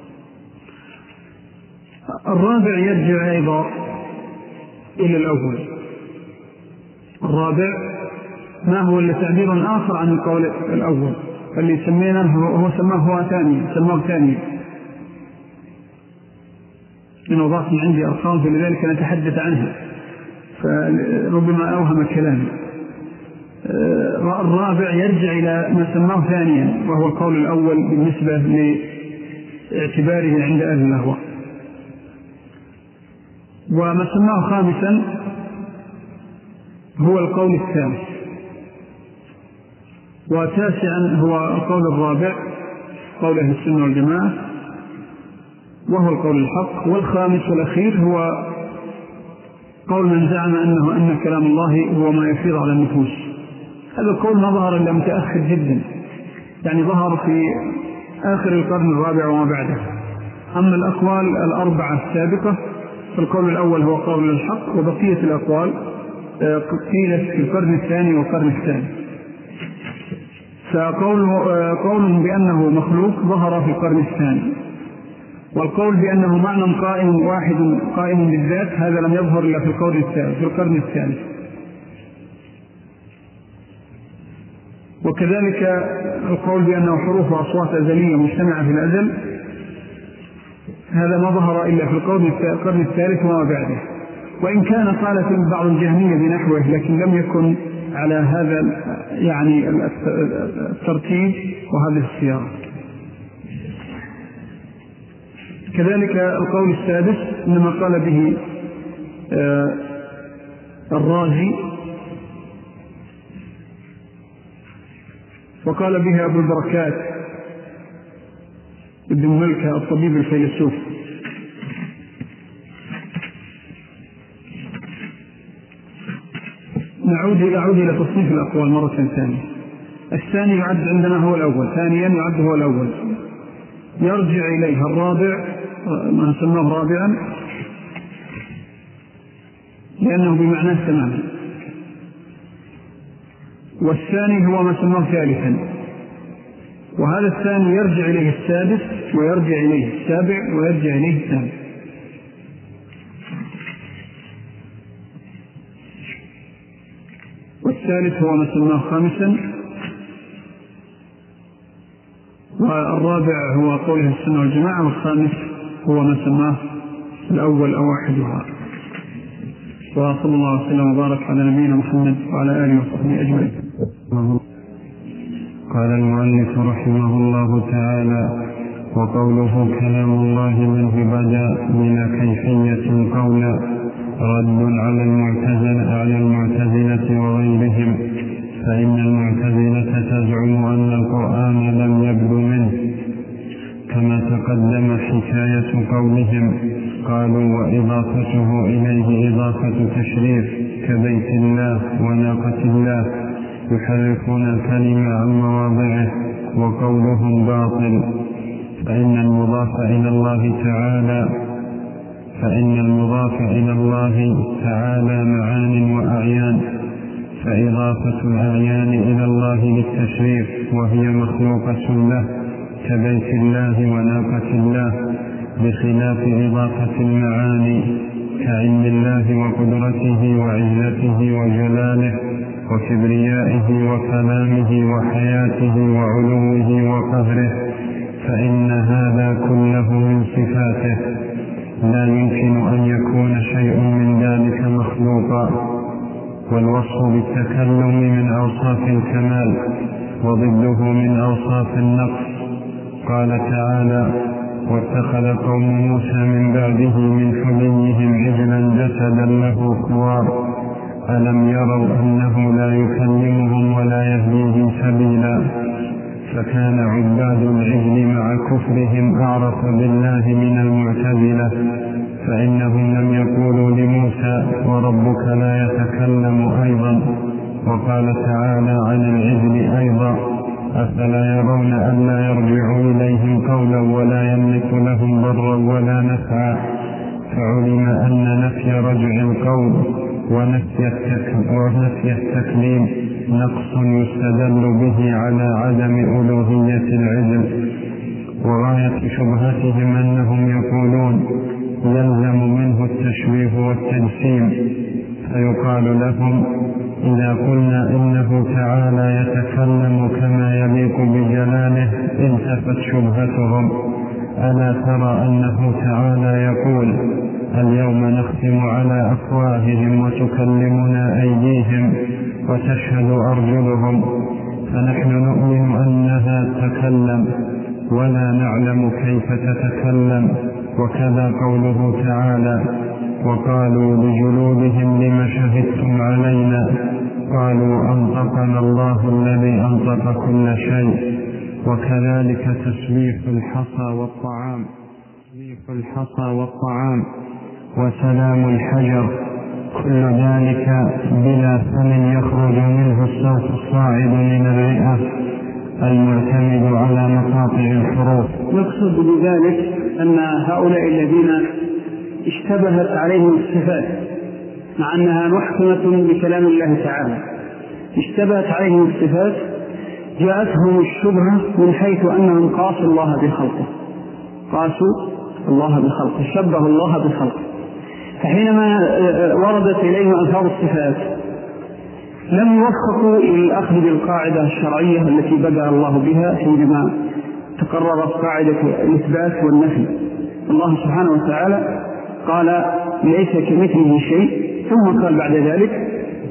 الرابع يرجع أيضا إلى الأول. الرابع ما هو إلا تعبير آخر عن القول الأول، اللي سمينا هو سماه هو ثاني، سماه ثاني. إنه ضاف من عندي أرقام فلذلك نتحدث عنها فربما أوهم كلامي. الرابع يرجع إلى ما سماه ثانيا وهو القول الأول بالنسبة لاعتباره عند أهل الأهواء. وما سماه خامسا هو القول الثالث. وتاسعا هو القول الرابع قول أهل السنة والجماعة وهو القول الحق. والخامس والأخير هو قول من زعم أنه أن كلام الله هو ما يفيض على النفوس. هذا القول ما ظهر إلا متأخر جدا، يعني ظهر في آخر القرن الرابع وما بعده. أما الأقوال الأربعة السابقة فالقول الأول هو قول الحق، وبقية الأقوال قيلت في القرن الثاني والقرن الثاني. فقولهم بأنه مخلوق ظهر في القرن الثاني، والقول بأنه معنى قائم واحد قائم بالذات هذا لم يظهر إلا في القرن الثالث في القرن الثالث. وكذلك القول بأنه حروف وأصوات أزلية مجتمعة في الأزل هذا ما ظهر إلا في القرن الثالث وما بعده، وإن كان قالت بعض الجهمية بنحوه لكن لم يكن على هذا يعني الترتيب وهذه السياق. كذلك القول السادس إنما قال به آه الرازي، وقال به أبو البركات ابن ملكة الطبيب الفيلسوف. نعود أعود إلى تصنيف الأقوال مرة ثانية. الثاني يعد عندنا هو الأول، ثانيا يعد هو الأول، يرجع إليها الرابع ما نسماه رابعا لأنه بمعناه تماما، والثاني هو ما سماه ثالثا، وهذا الثاني يرجع إليه السادس ويرجع إليه السابع ويرجع إليه الثامن. والثالث هو ما سماه خامسا، والرابع هو قوله السنة والجماعة، والخامس هو ما سماه الأول أو واحدها. وصلى الله وسلم وبارك على نبينا محمد وعلى آله وصحبه أجمعين. قال المؤلف رحمه الله تعالى: وقوله كلام الله منه بدا بلا كيفية قولا رد على المعتزلة على المعتزلة وغيرهم، فإن المعتزلة تزعم أن القرآن لم يبدو منه، كما تقدم حكاية قولهم. قالوا: وإضافته إليه إضافة تشريف كبيت الله وناقة الله، يحرفون الكلمة عن مواضعه، وقولهم باطل. فإن المضاف إلى الله تعالى فإن المضاف إلى الله تعالى معان وأعيان، فإضافة الأعيان إلى الله للتشريف وهي مخلوقة له كبيت الله وناقة الله، بخلاف إضافة المعاني كعلم الله وقدرته وعزته وجلاله وكبريائه وكلامه وحياته وعلوه وقهره، فإن هذا كله من صفاته، لا يمكن أن يكون شيء من ذلك مخلوقا. والوصف بالتكلم من أوصاف الكمال، وضده من أوصاف النقص. قال تعالى: واتخذ قوم موسى من بعده من حليهم عجلا جسدا له خوار، ألم يروا أنه لا يكلمهم ولا يهديهم سبيلا. فكان عباد العجل مع كفرهم أعرف بالله من المعتزلة، فإنهم لم يقولوا لموسى وربك لا يتكلم أيضا. وقال تعالى عن العجل أيضا: أفلا يرون ألا يرجع إليهم قولا ولا يملك لهم ضرا ولا نفعا. فعلم أن نفي رجع القول ونفي التكليم نقص يستدل به على عدم ألوهية العجل. وغاية شبهتهم أنهم يقولون يلزم منه التشبيه والتجسيم، فيقال لهم: إذا قلنا إنه تعالى يتكلم كما يليق بجلاله انتفت شبهتهم. ألا ترى أنه تعالى يقول: اليوم نختم على أفواههم وتكلمنا أيديهم وتشهد أرجلهم. فنحن نؤمن أنها تتكلم ولا نعلم كيف تتكلم. وكذا قوله تعالى: وقالوا لجلودهم لم شهدتم علينا قالوا أنطقنا الله الذي أنطق كل شيء. وكذلك تسبيح الحصى والطعام تسبيح الحصى والطعام وسلام الحجر، كل ذلك بلا فم يخرج منه الصوت الصاعد من الرئة المعتمد على مقاطع الحروف. يقصد بذلك أن هؤلاء الذين اشتبهت عليهم الصفات مع أنها محكمة بكلام الله تعالى، اشتبهت عليهم الصفات، جاءتهم الشبهة من حيث أنهم قاسوا الله بخلقه قاسوا الله بخلقه شبهوا الله بخلقه. فحينما وردت إليهم ألفاظ الصفات لم يوفقوا إلى الأخذ بالقاعدة الشرعية التي بدأ الله بها حينما تقررت قاعدة الإثبات والنفي. الله سبحانه وتعالى قال: ليس كمثله شيء، ثم قال بعد ذلك: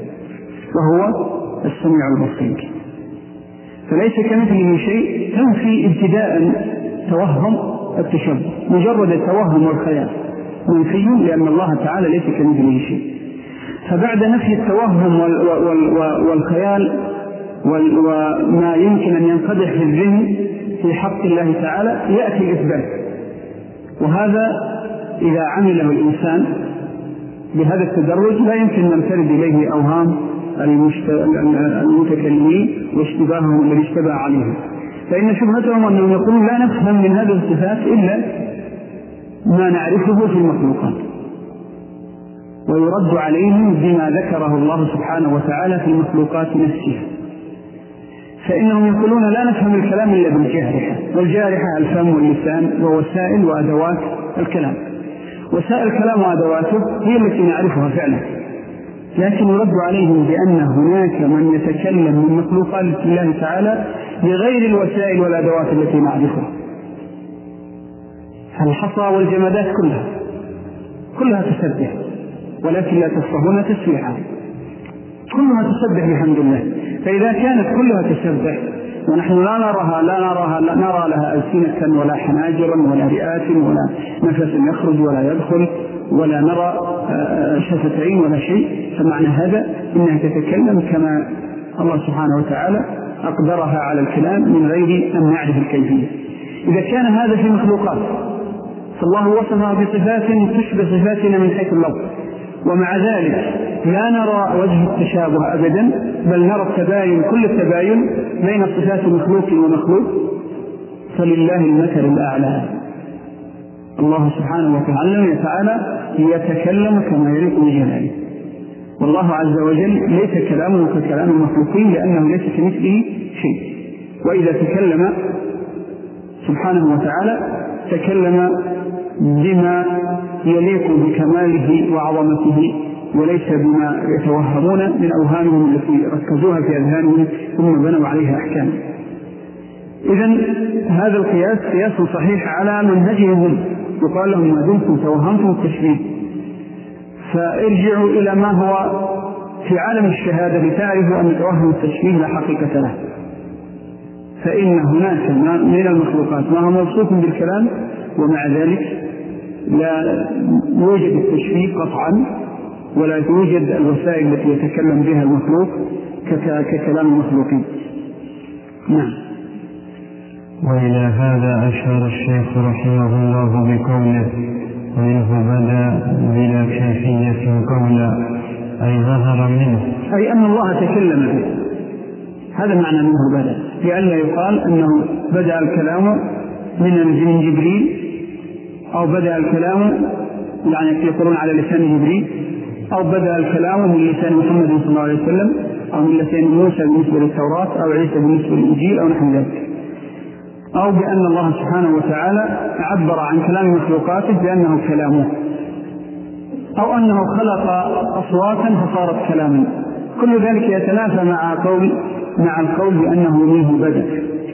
وهو السميع البصير. فليس كمثله شيء تنفي ابتداء توهم التشبه، مجرد التوهم والخيال منفي، لأن الله تعالى ليس كمثله شيء. فبعد نفي التوهم والخيال وما يمكن أن ينقدح في الذهن في حق الله تعالى يأتي الإثبات. وهذا إذا عمله الإنسان بهذا التدرج لا يمكن أن ترد إليه أوهام المتكلمين واشتباههم الذي اشتبه عليهم. فإن شبهتهم أنهم يقولون لا نفهم من هذه الصفات إلا ما نعرفه في المخلوقات، ويرد عليهم بما ذكره الله سبحانه وتعالى في المخلوقات نفسها. فإنهم يقولون لا نفهم الكلام إلا بالجارحة، والجارحة الفم واللسان ووسائل وأدوات الكلام. وسائل الكلام وأدواته هي التي نعرفها فعلا، لكن يرد عليهم بأن هناك من يتكلم من مخلوقات الله تعالى بغير الوسائل والأدوات التي نعرفها. الحصى والجمادات كلها كلها تسبح، ولكن لا تفقهون تسبيحها، كلها تسبح بحمد الله. فإذا كانت كلها تسبح ونحن لا نراها لا نراها لا نرى لها ألسنة ولا حناجر ولا رئات ولا نفس يخرج ولا يدخل ولا نرى شفتين ولا شيء، فمعنى هذا إنها تتكلم كما الله سبحانه وتعالى أقدرها على الكلام من غير أن نعرف الكيفية. إذا كان هذا في مخلوقات فالله وصفها بصفات تشبه صفاتنا من حيث اللفظ، ومع ذلك لا نرى وجه التشابه أبدا، بل نرى التباين كل التباين بين صفات مخلوق ومخلوق. فلله المثل الأعلى. الله سبحانه وتعالى يتكلم كما يليق بجلاله، والله عز وجل ليس كلامه ككلام المخلوقين لأنه ليس كمثله شيء. وإذا تكلم سبحانه وتعالى تكلم بما يليق بكماله وعظمته، وليس بما يتوهمون من أوهامهم التي ركزوها في أذهانهم ثم بنوا عليها أحكام. إذن هذا القياس قياس صحيح على منهجهم. يقال لهم: ما دمتم توهمتم التشبيه فارجعوا إلى ما هو في عالم الشهادة لتعرفوا أن توهم التشبيه لا حقيقة له. فإن هناك من المخلوقات ما هو موصوف بالكلام ومع ذلك لا يوجد التشبيه قطعا، ولا توجد الوسائل التي يتكلم بها المخلوق ككلام المخلوقين. نعم. وإلى هذا أشار الشيخ رحمه الله بقوله منه بدا بلا كيفية قولا، أي ظهر منه، أي أن الله تكلم به. هذا معنى منه بدا، لئلا يقال أنه بدأ الكلام من جبريل، أو بدأ الكلام يعني يقولون على لسان جبريل، أو بدأ الكلام من لسان محمد صلى الله عليه وسلم، أو من لسان موسى بالنسبة للتوراة، أو عيسى بالنسبة للإنجيل، أو نحو ذلك، أو بأن الله سبحانه وتعالى عبر عن كلام مخلوقاته بأنه كلامه، أو أنه خلق أصواتا فصارت كلاما. كل ذلك يتنافى مع قول مع القول بأنه منه بدأ.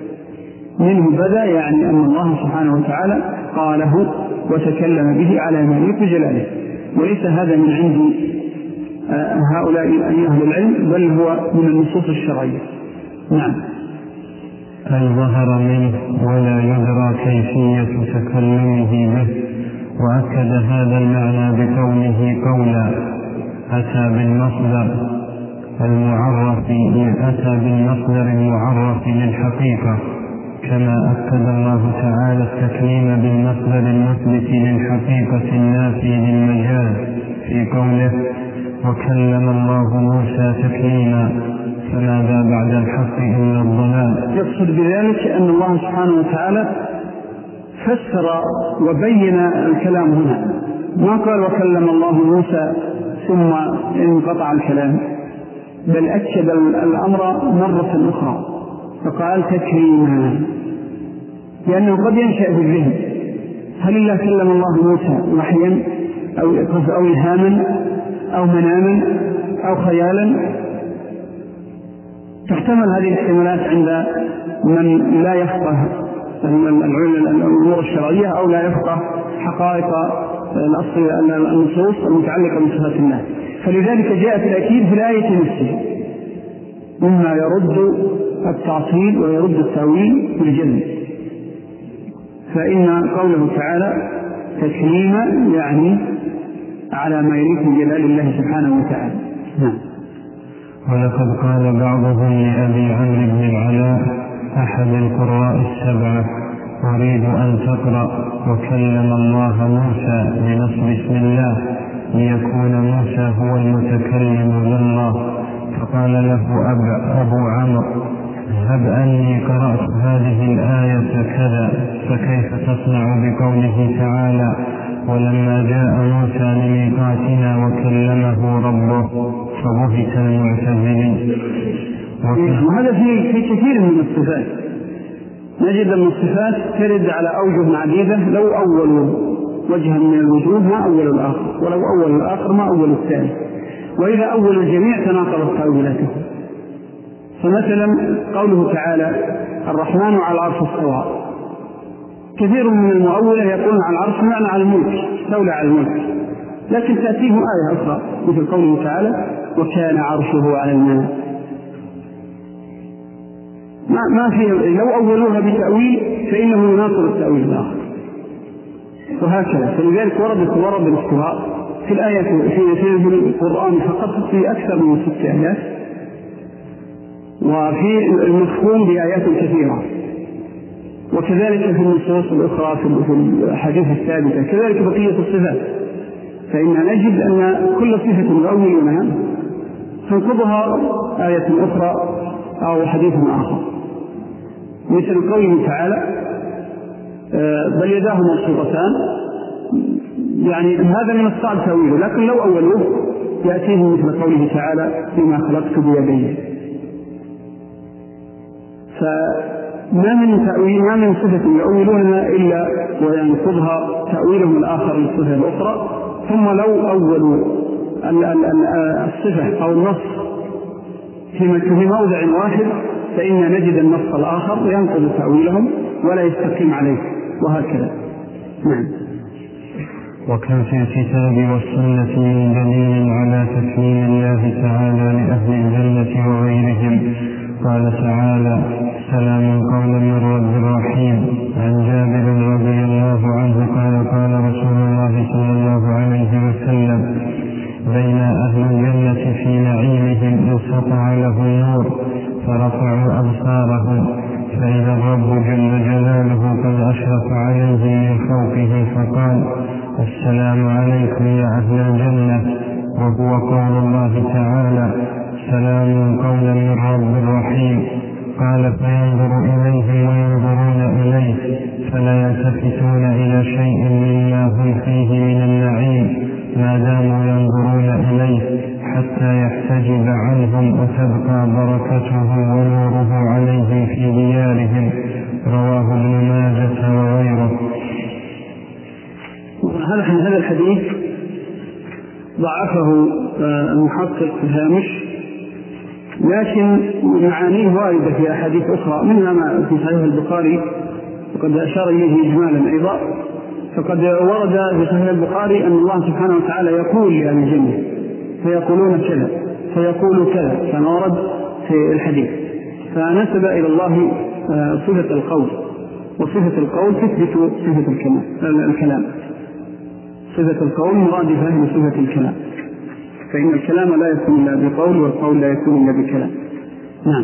منه بدأ يعني أن الله سبحانه وتعالى قاله وتكلم به على ما يليق بجلاله، وليس هذا من عند هؤلاء أهل العلم، بل هو من النصوص الشرعية. نعم. أي ظهر منه ولا يدرى كيفية تكلمه به. وأكد هذا المعنى بقوله قولا أتى بالمصدر المعرف أتى بالمصدر المعرف للحقيقة، كما أكد الله تعالى التكليم بالمصدر المثبت للحقيقة النافي للمجاز في قوله وكلم الله موسى تكليما، فماذا بعد الحق إلا الضلال. يقصد بذلك أن الله سبحانه وتعالى فسر وبين الكلام هنا، ما قال وكلم الله موسى ثم انقطع الكلام، بل أكد الأمر مرة أخرى فقال تكريما، لأنه قد ينشأ في الذهن هل الله كلم الله موسى وحيا أو أو إلهاما أو مناما أو خيالا. تحتمل هذه الاحتمالات عند من لا يفقه الأمور الشرعية أو لا يفقه حقائق النصوص المتعلقة بصفات الله، فلذلك جاءت الأكيد في الآية نفسها مما يرد التعطيل ويرد التأويل بالجزم. فإن قوله تعالى تكليما يعني على ما يليق بجلال الله سبحانه وتعالى. نعم. ولقد قال بعضهم لأبي عمرو بن العلاء أحد القراء السبعة أريد أن تقرأ وكلم الله موسى بنصب اسم الله ليكون موسى هو المتكلم بالله، فقال له أب أبو عمرو هب أني قرأت هذه الآية كذا، فكيف تصنع بقوله تعالى ولما جاء موسى لميقاتنا وكلمه ربه، فبهت المعتزلين. وهذا في في كثير من الصفات نجد أن الصفات ترد على أوجه عديدة، لو أول وجها من الوجوه ما أول الآخر، ولو أول الآخر ما أول الثاني، وإذا أول الجميع تناقضت تأويلاته. فمثلا قوله تعالى الرحمن على العرش استوى، كثير من المؤولة يقولون على العرش معنى على الملك، لولا على الملك، لكن تأتيه آية أخرى مثل قوله تعالى وكان عرشه على الماء، ما ما في. لو أولوها بتأويل فإنه يناقض التأويل الآخر، وهكذا. فلذلك وردت ورد الاستواء في الآية في القرآن فقط في أكثر من ست آيات، وفي المفهوم بآيات كثيرة، وكذلك في النصوص الأخرى في الحديث الثابتة، كذلك بقية الصفات. فإن نجد أن كل صفة يؤولونها تنقضها آية أخرى أو حديث آخر، مثل قوله تعالى بل يداه مبسوطتان، يعني هذا من الصعب تأويله، لكن لو أولوه يأتيه مثل قوله تعالى فيما خلقت بيدي. فما من تأويل ما من صفة يؤولونها إلا وينقضها تأويلهم الآخر للصفة الأخرى، ثم لو أولوا الصفة أو النص في موضع واحد فإن نجد النص الآخر ينقض تأويلهم ولا يستقيم عليه، وهكذا. نعم. وكم في الكتاب والسنة من دليل على تكليم الله تعالى لأهل الجنة وغيرهم. قال تعالى سلام قولا من رب رحيم. عن جابر رضي الله عنه قال قال رسول الله صلى الله عليه وسلم بين عليهم فقال: السلام عليكم يا أهل الجنة، وهو قول الله تعالى: سلام قولا من رب رحيم. قال: فينظر إليهم وينظرون إليه، فلا يلتفتون إلى شيء مما هم فيه من النعيم ما داموا ينظرون إليه حتى يحتجب عنهم وتبقى بركته ونوره عليهم في ديارهم. رواه ابن ماجه وغيره. هذا الحديث ضعفه المحقق في الهامش، لكن معانيه واردة في أحاديث أخرى، منها ما في صحيح البخاري وقد أشار إليه إجمالا أيضا. فقد ورد في صحيح البخاري أن الله سبحانه وتعالى يقول لأهل الجنة فيقولون كذا فيقول كذا، كما ورد في الحديث. فنسب إلى الله صفة القول، وصفة القول تثبت صفة الكلام. صفة القول مرادفة لصفة الكلام، فإن الكلام لا يكون إلا بقول، والقول لا يكون إلا بكلام. نعم.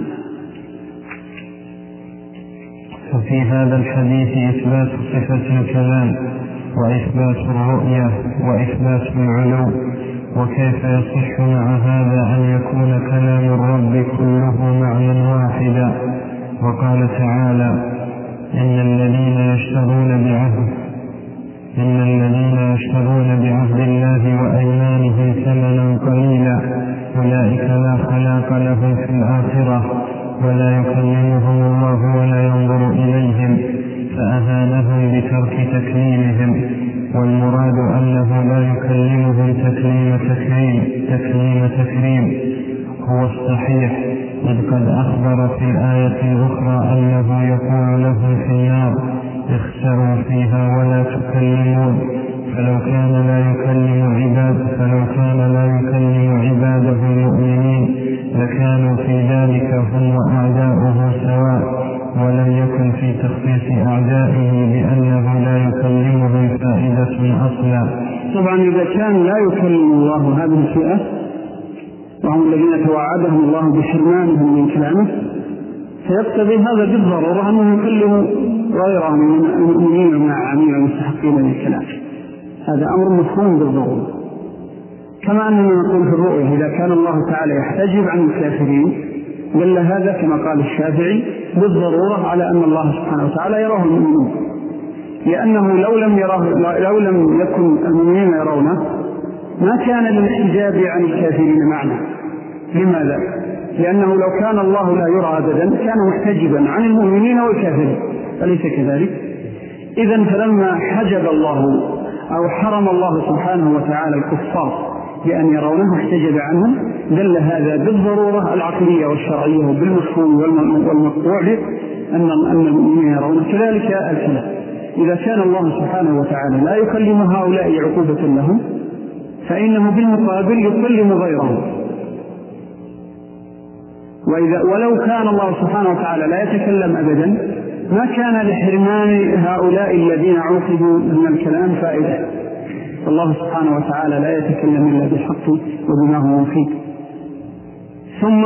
وفي هذا الحديث إثبات صفة الكلام، وإثبات الرؤية، وإثبات العلو. وكيف يصح مع هذا أن يكون كلام الرب كله معنى واحدا؟ وقال تعالى: إن الذين يشترون بعهد إن الذين يشترون بعهد الله وأيمانهم ثمنا قليلا أولئك لا خلاق لهم في الآخرة ولا يكلمهم الله ولا ينظر إليهم، فأهانهم بترك تكليمهم. والمراد أنه لا يكلمهم تكليم تكريم تكليم تكريم هو الصحيح، إذ قد أخبر في الآية الأخرى أنه يقول لهم في النار: اخسروا فيها ولا تكلمون. فلو كان لا يكلم عباد فلو كان لا يكلم عباده المؤمنين لكانوا في ذلك هم وأعداؤه سواء، ولم يكن في تخصيص أعدائه بأنه لا يكلمهم فائدة أصلا. طبعا إذا كان لا يكلم الله هذه الفئة وهم الذين توعدهم الله بحرمانهم من كلامه، فيقتضي هذا بالضرورة أنه يكلم غيرهم من المؤمنين والعامين والمستحقين للكلام. هذا أمر مفهوم بالضرورة. كما أننا نقول في الرؤية إذا كان الله تعالى يحتجب عن الكافرين دل هذا كما قال الشافعي بالضرورة على أن الله سبحانه وتعالى يراه المؤمنين، لأنه لو لم يراه لو لم يكن المؤمنين يرونه ما كان للحجاب عن الكافرين معنى. لماذا؟ لأنه لو كان الله لا يرى أبدا كان محتجبا عن المؤمنين والكافرين، أليس كذلك؟ إذن فلما حجب الله أو حرم الله سبحانه وتعالى الكفار بأن يرونه احتجب عنهم، دل هذا بالضرورة العقلية والشرعية وبالمفهوم والمقطوع به أن المؤمنين يرونه. كذلك الكلام، إذا كان الله سبحانه وتعالى لا يكلم هؤلاء عقوبة لهم فإنه بالمقابل يكلم غيرهم. وإذا ولو كان الله سبحانه وتعالى لا يتكلم أبدا ما كان لحرمان هؤلاء الذين عوقبوا من الكلام فائدة. الله سبحانه وتعالى لا يتكلم إلا بالحق وبما هو مفيد. ثم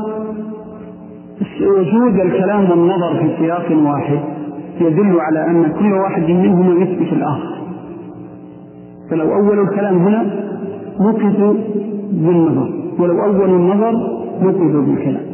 وجود الكلام والنظر في سياق واحد يدل على أن كل واحد منهما يثبت الآخر. فلو أول الكلام هنا نقض بالنظر، ولو أول النظر نقض بالكلام.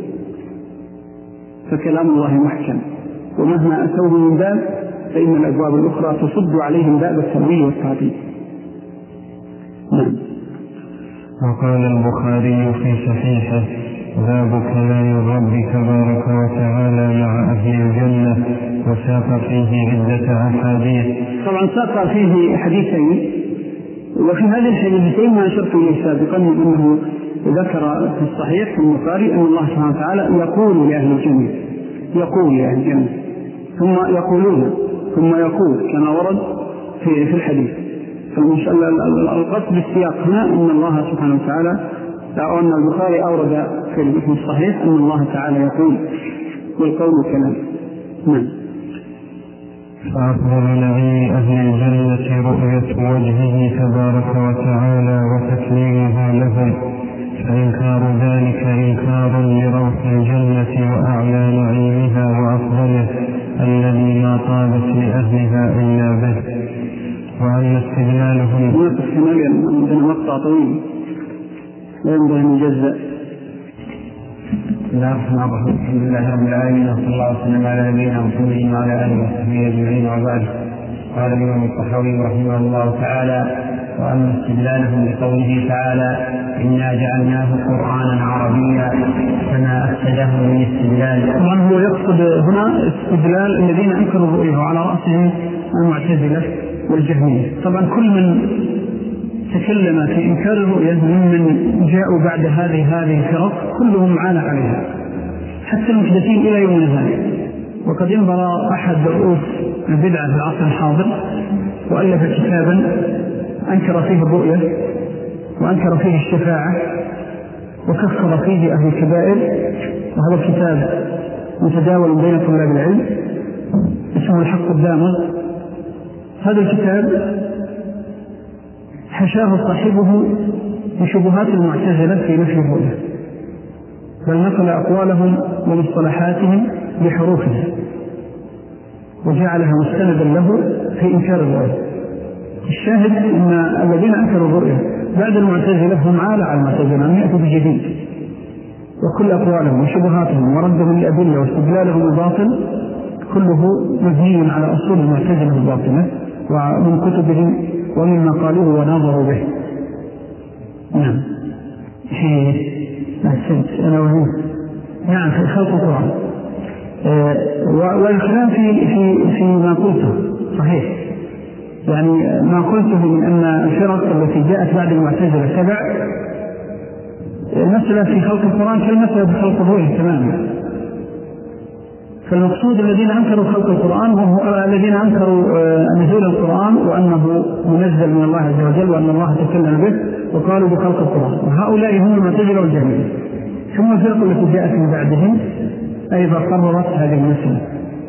فكلام الله محكم، ومهما أتوه من باب فإن الأبواب الأخرى تصد عليهم باب التأويل والتعديل. نعم. وقال البخاري في صحيحه: باب كلام الرب تبارك وتعالى مع أهل الجنة، وساق فيه عدة أحاديث. طبعا ساق فيه حديثين، وفي هذه الحديثين ما أشرت إليه سابقا أنه ذكر في الصحيح في البخاري أن الله سبحانه وتعالى يقول لأهل الجنة يقول لأهل الجنة ثم يقولون ثم يقول كما ورد في في الحديث. فالقصد بالسياق هنا أن الله سبحانه وتعالى أو أن البخاري أورد في الاسم الصحيح أن الله تعالى يقول، والقول كلام. نعم. فأفضل نعيم أهل الجنة رؤية وجهه تبارك وتعالى وتكليمه لهم، فإنكار ذلك إنكار لروح الجنة وأعلى نعيمها وأفضله الذي ما طابت لأهلها إلا به. وأن استدلالهم هناك احتمال أن عندنا مقطع طويل لا ينبغي أن يجزأ. بسم الله الرحمن الرحيم. الحمد لله رب العالمين وصلى الله وسلم على نبينا محمد وعلى آله وصحبه أجمعين وبعد. قال الإمام الطحاوي رحمه الله تعالى: وأما استدلالهم بقوله تعالى: إنا جعلناه قرآنا عربيا فما أفسده من استدلال. طبعا هو يقصد هنا استدلال الذين أنكروا الرؤية وعلى رأسهم المعتزلة والجهمية. طبعا كل من تكلم في إنكار الرؤية ممن جاءوا بعد هذه هذه الفرق كلهم عانى عليها حتى المحدثين إلى يومنا هذا. وقد انبرى أحد رؤوس البدعة في العصر الحاضر وألف كتابا أنكر فيه الرؤية وأنكر فيه الشفاعة وكفر فيه أهل الكبائر، وهذا الكتاب متداول بين طلاب العلم اسمه الحق الدامغ. هذا الكتاب حشاه صاحبه بشبهات المعتزلة في نفي الرؤية، بل نقل أقوالهم ومصطلحاتهم بحروفها وجعلها مستندا له في إنكار الرؤية. الشاهد أن الذين أنكروا الرؤية بعد المعتزلة هم عالة على المعتزلة أن يأتوا بجديد، وكل أقوالهم وشبهاتهم وردهم الأدلة واستدلالهم الباطل كله مبني على أصول المعتزلة الباطلة ومن كتبهم ومما قالوه وناظروا به. نعم أحسنت أنا وهي نعم في خلق القرآن. والكلام في في في ما قلته صحيح، يعني ما قلته من أن الفرق التي جاءت بعد المعتزلة تبع المسألة في خلق القرآن كالمسألة في خلق الرؤية تماما. فالمقصود الذين أنكروا خلق القرآن وهم الذين أنكروا نزول القرآن وأنه منزل من الله عز وجل وأن الله تكلم به وقالوا بخلق القرآن، وهؤلاء هم المعتزلة والجهمية. ثم الفرق التي جاءت من بعدهم أيضا قررت هذه المسألة.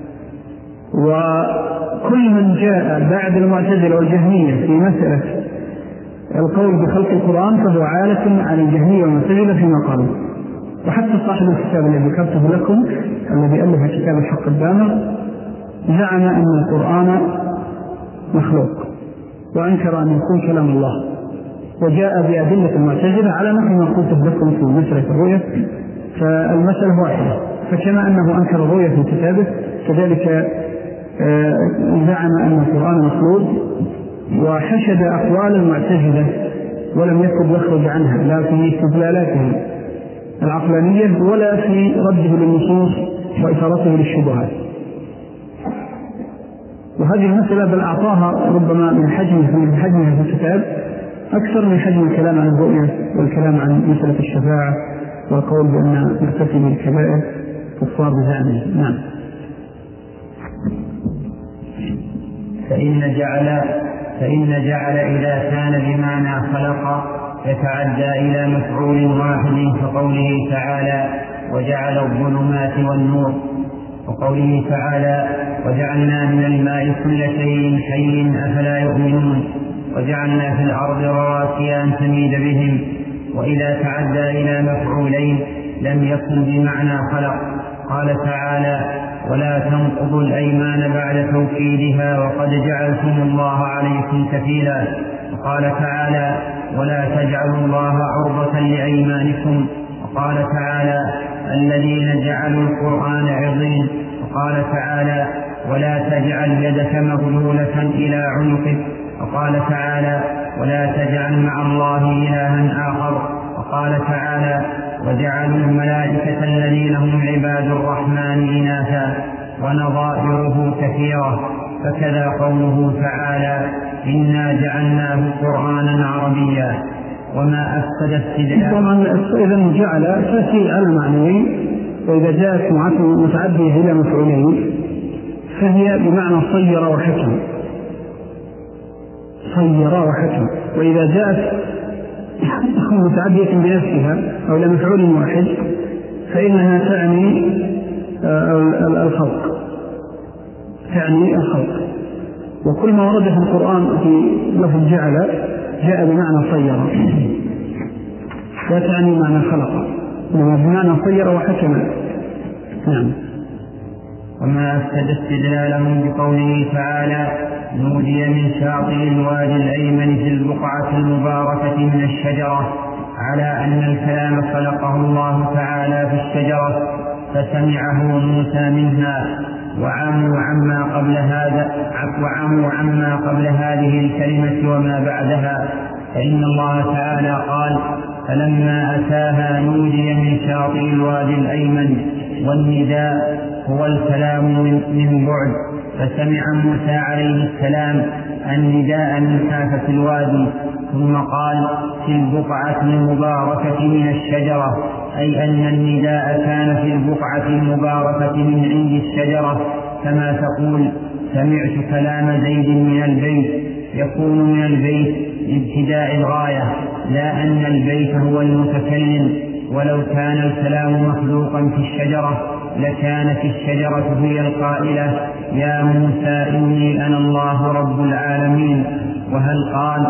وكل من جاء بعد المعتزلة والجهمية في مسألة القول بخلق القرآن فهو عالة على الجهمية والمعتزلة فيما قالوا. وحتى صاحب الكتاب الذي ذكرته لكم الذي ألف كتاب الحق الدامغ زعم أن القرآن مخلوق وأنكر أن يكون كلام الله، وجاء بأدلة المعتزلة على نحو ما قلت لكم في مسألة الرؤية. فالمسألة واحدة، فكما أنه أنكر الرؤية في كتابه كذلك زعم أن القرآن مخلوق وحشد أقوال المعتزلة ولم يكن يخرج عنها لا في استدلالاته العقلانية ولا في رده للنصوص وإثارته للشبهات. وهذه المسألة بل أعطاها ربما من حجمه من حجمها في الكتاب أكثر من حجم الكلام عن الرؤية والكلام عن مسألة الشفاعة والقول بأن مرتكب الكبائر كفار بزعمه. نعم. فإن جعل فإن جعل إذا كان بمعنى خلق يتعدى إلى مفعول واحد كقوله تعالى: وجعل الظلمات والنور، وقوله تعالى: وجعلنا من الماء كل شيء حي أفلا يؤمنون، وجعلنا في الأرض رواسي أن تميد بهم. وإذا تعدى إلى مفعولين لم يكن بمعنى خلق. قال تعالى: ولا تنقضوا الأيمان بعد توكيدها وقد جعلتم الله عليكم كفيلا. وقال تعالى: ولا تجعلوا الله عرضة لأيمانكم. وقال تعالى: الذين جعلوا القرآن عضين. وقال تعالى: ولا تجعل يدك مغلولة إلى عنقك. وقال تعالى: ولا تجعل مع الله إلها آخر. وقال تعالى: وجعلوا الملائكة الذين هم عباد الرحمن إناثا، ونظائره كثيرة. فكذا قوله تعالى: إنا جعلناه قرآنا عربيا. وما أفسد استدلال. طبعا إذا جعل تأتي على معنوي، وإذا جاءت متعدية إلى مفعولين فهي بمعنى صير وحكم، صير وحكم. وإذا جاءت متعدية بنفسها أو إلى مفعول واحد فإنها تعني الخلق، تعني الخلق. وكل ما ورد في القرآن في لفظ جعل جاء بمعنى صير، لا تعني معنى خلق، إنما بمعنى صير وحكم. نعم. وما أفسد استدلالهم بقوله تعالى: نودي من شاطئ الوادي الأيمن في البقعة المباركة من الشجرة على أن الكلام خلقه الله تعالى في الشجرة فسمعه موسى منها وعموا عما قبل هذا وعموا عما قبل هذه الكلمة وما بعدها، فإن الله تعالى قال: فلما أتاها نودي من شاطئ الوادي الأيمن، والنداء هو الكلام من بعد، فسمع موسى عليه السلام النداء من حافة الوادي، ثم قال: في البقعة المباركة من الشجرة، أي أن النداء كان في البقعة المباركة من عند الشجرة، كما تقول: سمعت كلام زيد من البيت، يكون من البيت لابتداء الغاية، لا أن البيت هو المتكلم، ولو كان الكلام مخلوقا في الشجرة لكانت الشجرة هي القائلة: يا موسى إني أنا الله رب العالمين. وهل قال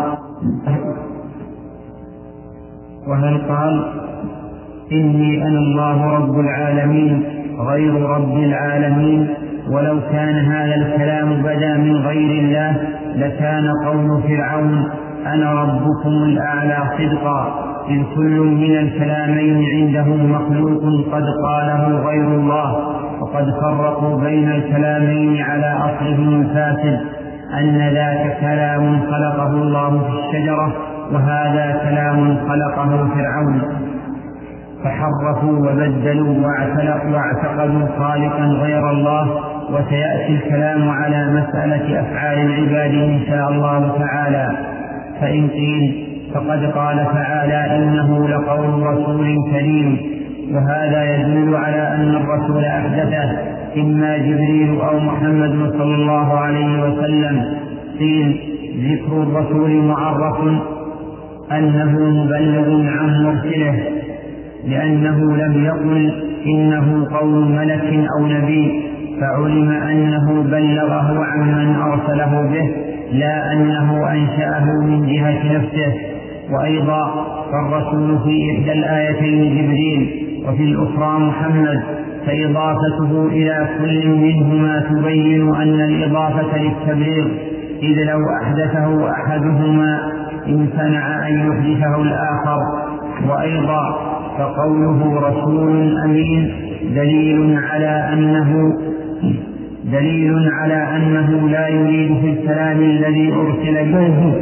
وهل قال إني أنا الله رب العالمين غير رب العالمين؟ ولو كان هذا الكلام بدا من غير الله لكان قول فرعون: أنا ربكم الأعلى صدقا، إذ كل من الكلامين عنده مخلوق قد قاله غير الله، وقد فرقوا بين الكلامين على أصلهم الفاسد، أن ذاك كلام خلقه الله في الشجرة، وهذا كلام خلقه فرعون، فحرفوا وبدلوا واعتقدوا خالقا غير الله. وسيأتي الكلام على مسألة أفعال العباد إن شاء الله تعالى. فإن قيل فقد قال تعالى: إنه لقول رسول كريم، وهذا يدل على أن الرسول أحدثه إما جبريل أو محمد صلى الله عليه وسلم. قيل: ذكر الرسول معرف أنه مبلغ عن مرسله، لأنه لم يقل إنه قول ملك أو نبي، فعلم أنه بلغه عمن أرسله به، لا أنه أنشأه من جهة نفسه. وأيضا فالرسول في إحدى الآيتين جبريل وفي الأخرى محمد، فإضافته إلى كل منهما تبين أن الإضافة للتبليغ، إذ لو أحدثه أحدهما امتنع أن يحدثه الآخر. وأيضا فقوله رسول أمين دليل على أنه دليل على أنه لا يريد في الكلام الذي أرسل به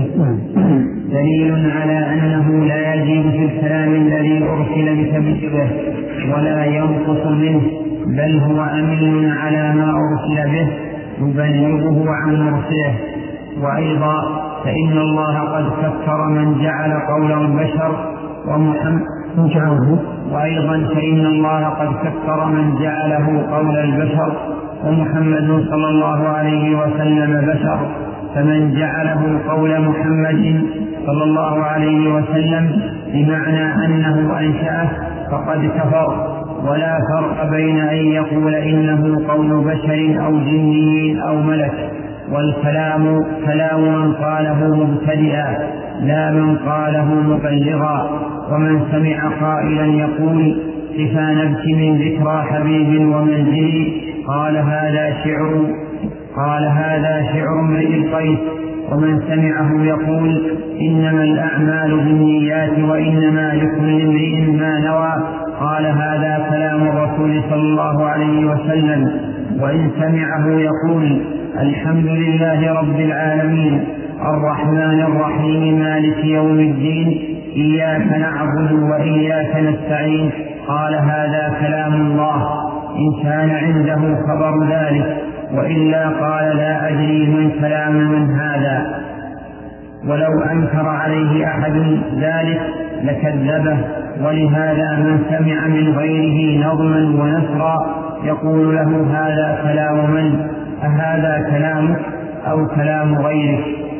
دليل على أنه لا يزيد في الكلام الذي أرسل بتبليغه ولا ينقص منه، بل هو أمين على ما أرسل به يبلغه عن مرسله. وأيضا فإن الله قد كفر من جعل قول البشر ومحمد وأيضا فإن الله قد كفر من جعله قول البشر ومحمد صلى الله عليه وسلم بشر، فمن جعله قول محمد صلى الله عليه وسلم بمعنى أنه أنشأه فقد كفر. ولا فرق بين أن يقول إنه قول بشر أو جني أو ملك، والكلام كلام من قاله مبتدئا لا من قاله مبلغا. ومن سمع قائلا يقول: كفى نبكي من ذكرى حبيب ومنزلي، قال هذا شعر قال هذا شعر امرئ القيس. ومن سمعه يقول: إنما الأعمال بالنيات وإنما لكل امرئ ما نوى، قال هذا كلام الرسول صلى الله عليه وسلم. وإن سمعه يقول: الحمد لله رب العالمين الرحمن الرحيم مالك يوم الدين إياك نعبد وإياك نستعين، قال هذا كلام الله، إن كان عنده خبر ذلك، وإلا قال لا أدري من كلام من هذا. ولو أنكر عليه أحد ذلك لكذبه. ولهذا من سمع من غيره نظما ونثرا يقول له: هذا كلام من؟ أهذا كلامك أو كلام غيرك؟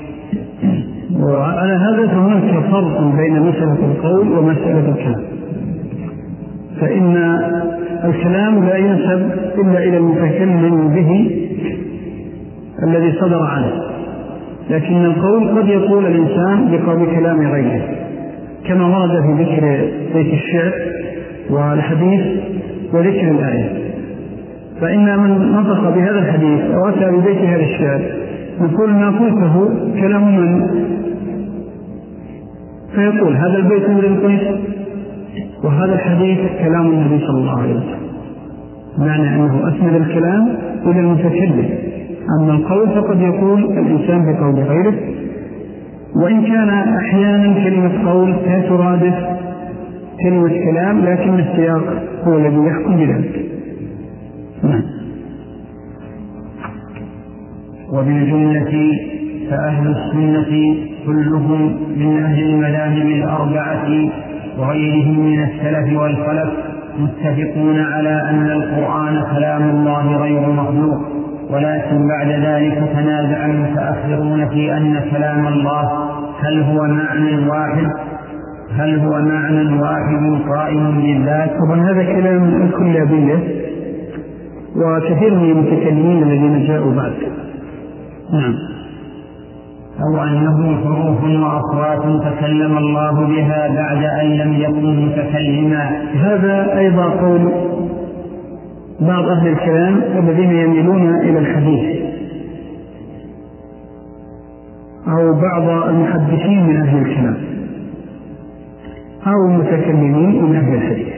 وعلى هذا فهناك فرق بين مسألة القول ومسألة الكلام، فإن الكلام لا ينسب إلا إلى المتكلم به الذي صدر عنه، لكن القول قد يقول الإنسان بقول كلام غيره، كما ورد في ذكر بيت الشعر والحديث وذكر الآية. فإن من نطق بهذا الحديث أو أتى ببيت هذا الشعر نقول ما قلته كلام من؟ فيقول هذا البيت الذي قلت وهذا الحديث كلام النبي صلى الله عليه وسلم، معنى أنه أسند الكلام إلى المتكلم. أما القول فقد يقول الإنسان بقول غيره، وإن كان أحيانا كلمة قول لا ترادف كلمة كلام، لكن السياق هو الذي يحكم بذلك. نعم. وبالجملة فأهل السنة كلهم من أهل المذاهب الأربعة وغيرهم من السلف والخلف متفقون على أن القرآن كلام الله غير مخلوق، ولكن بعد ذلك تنازع المتأخرون في أن كلام الله هل هو معنى واحد هل هو معنى واحد قائم بالذات. طبعا هذا كلام الكلابية وكثير من المتكلمين الذين جاءوا بعد. نعم. أو أنه حروف وأصوات تكلم الله بها بعد أن لم يكن متكلما. هذا أيضا قول بعض أهل الكلام الذين يميلون إلى الحديث، أو بعض المحدثين من أهل الكلام، أو المتكلمين من أهل الحديث.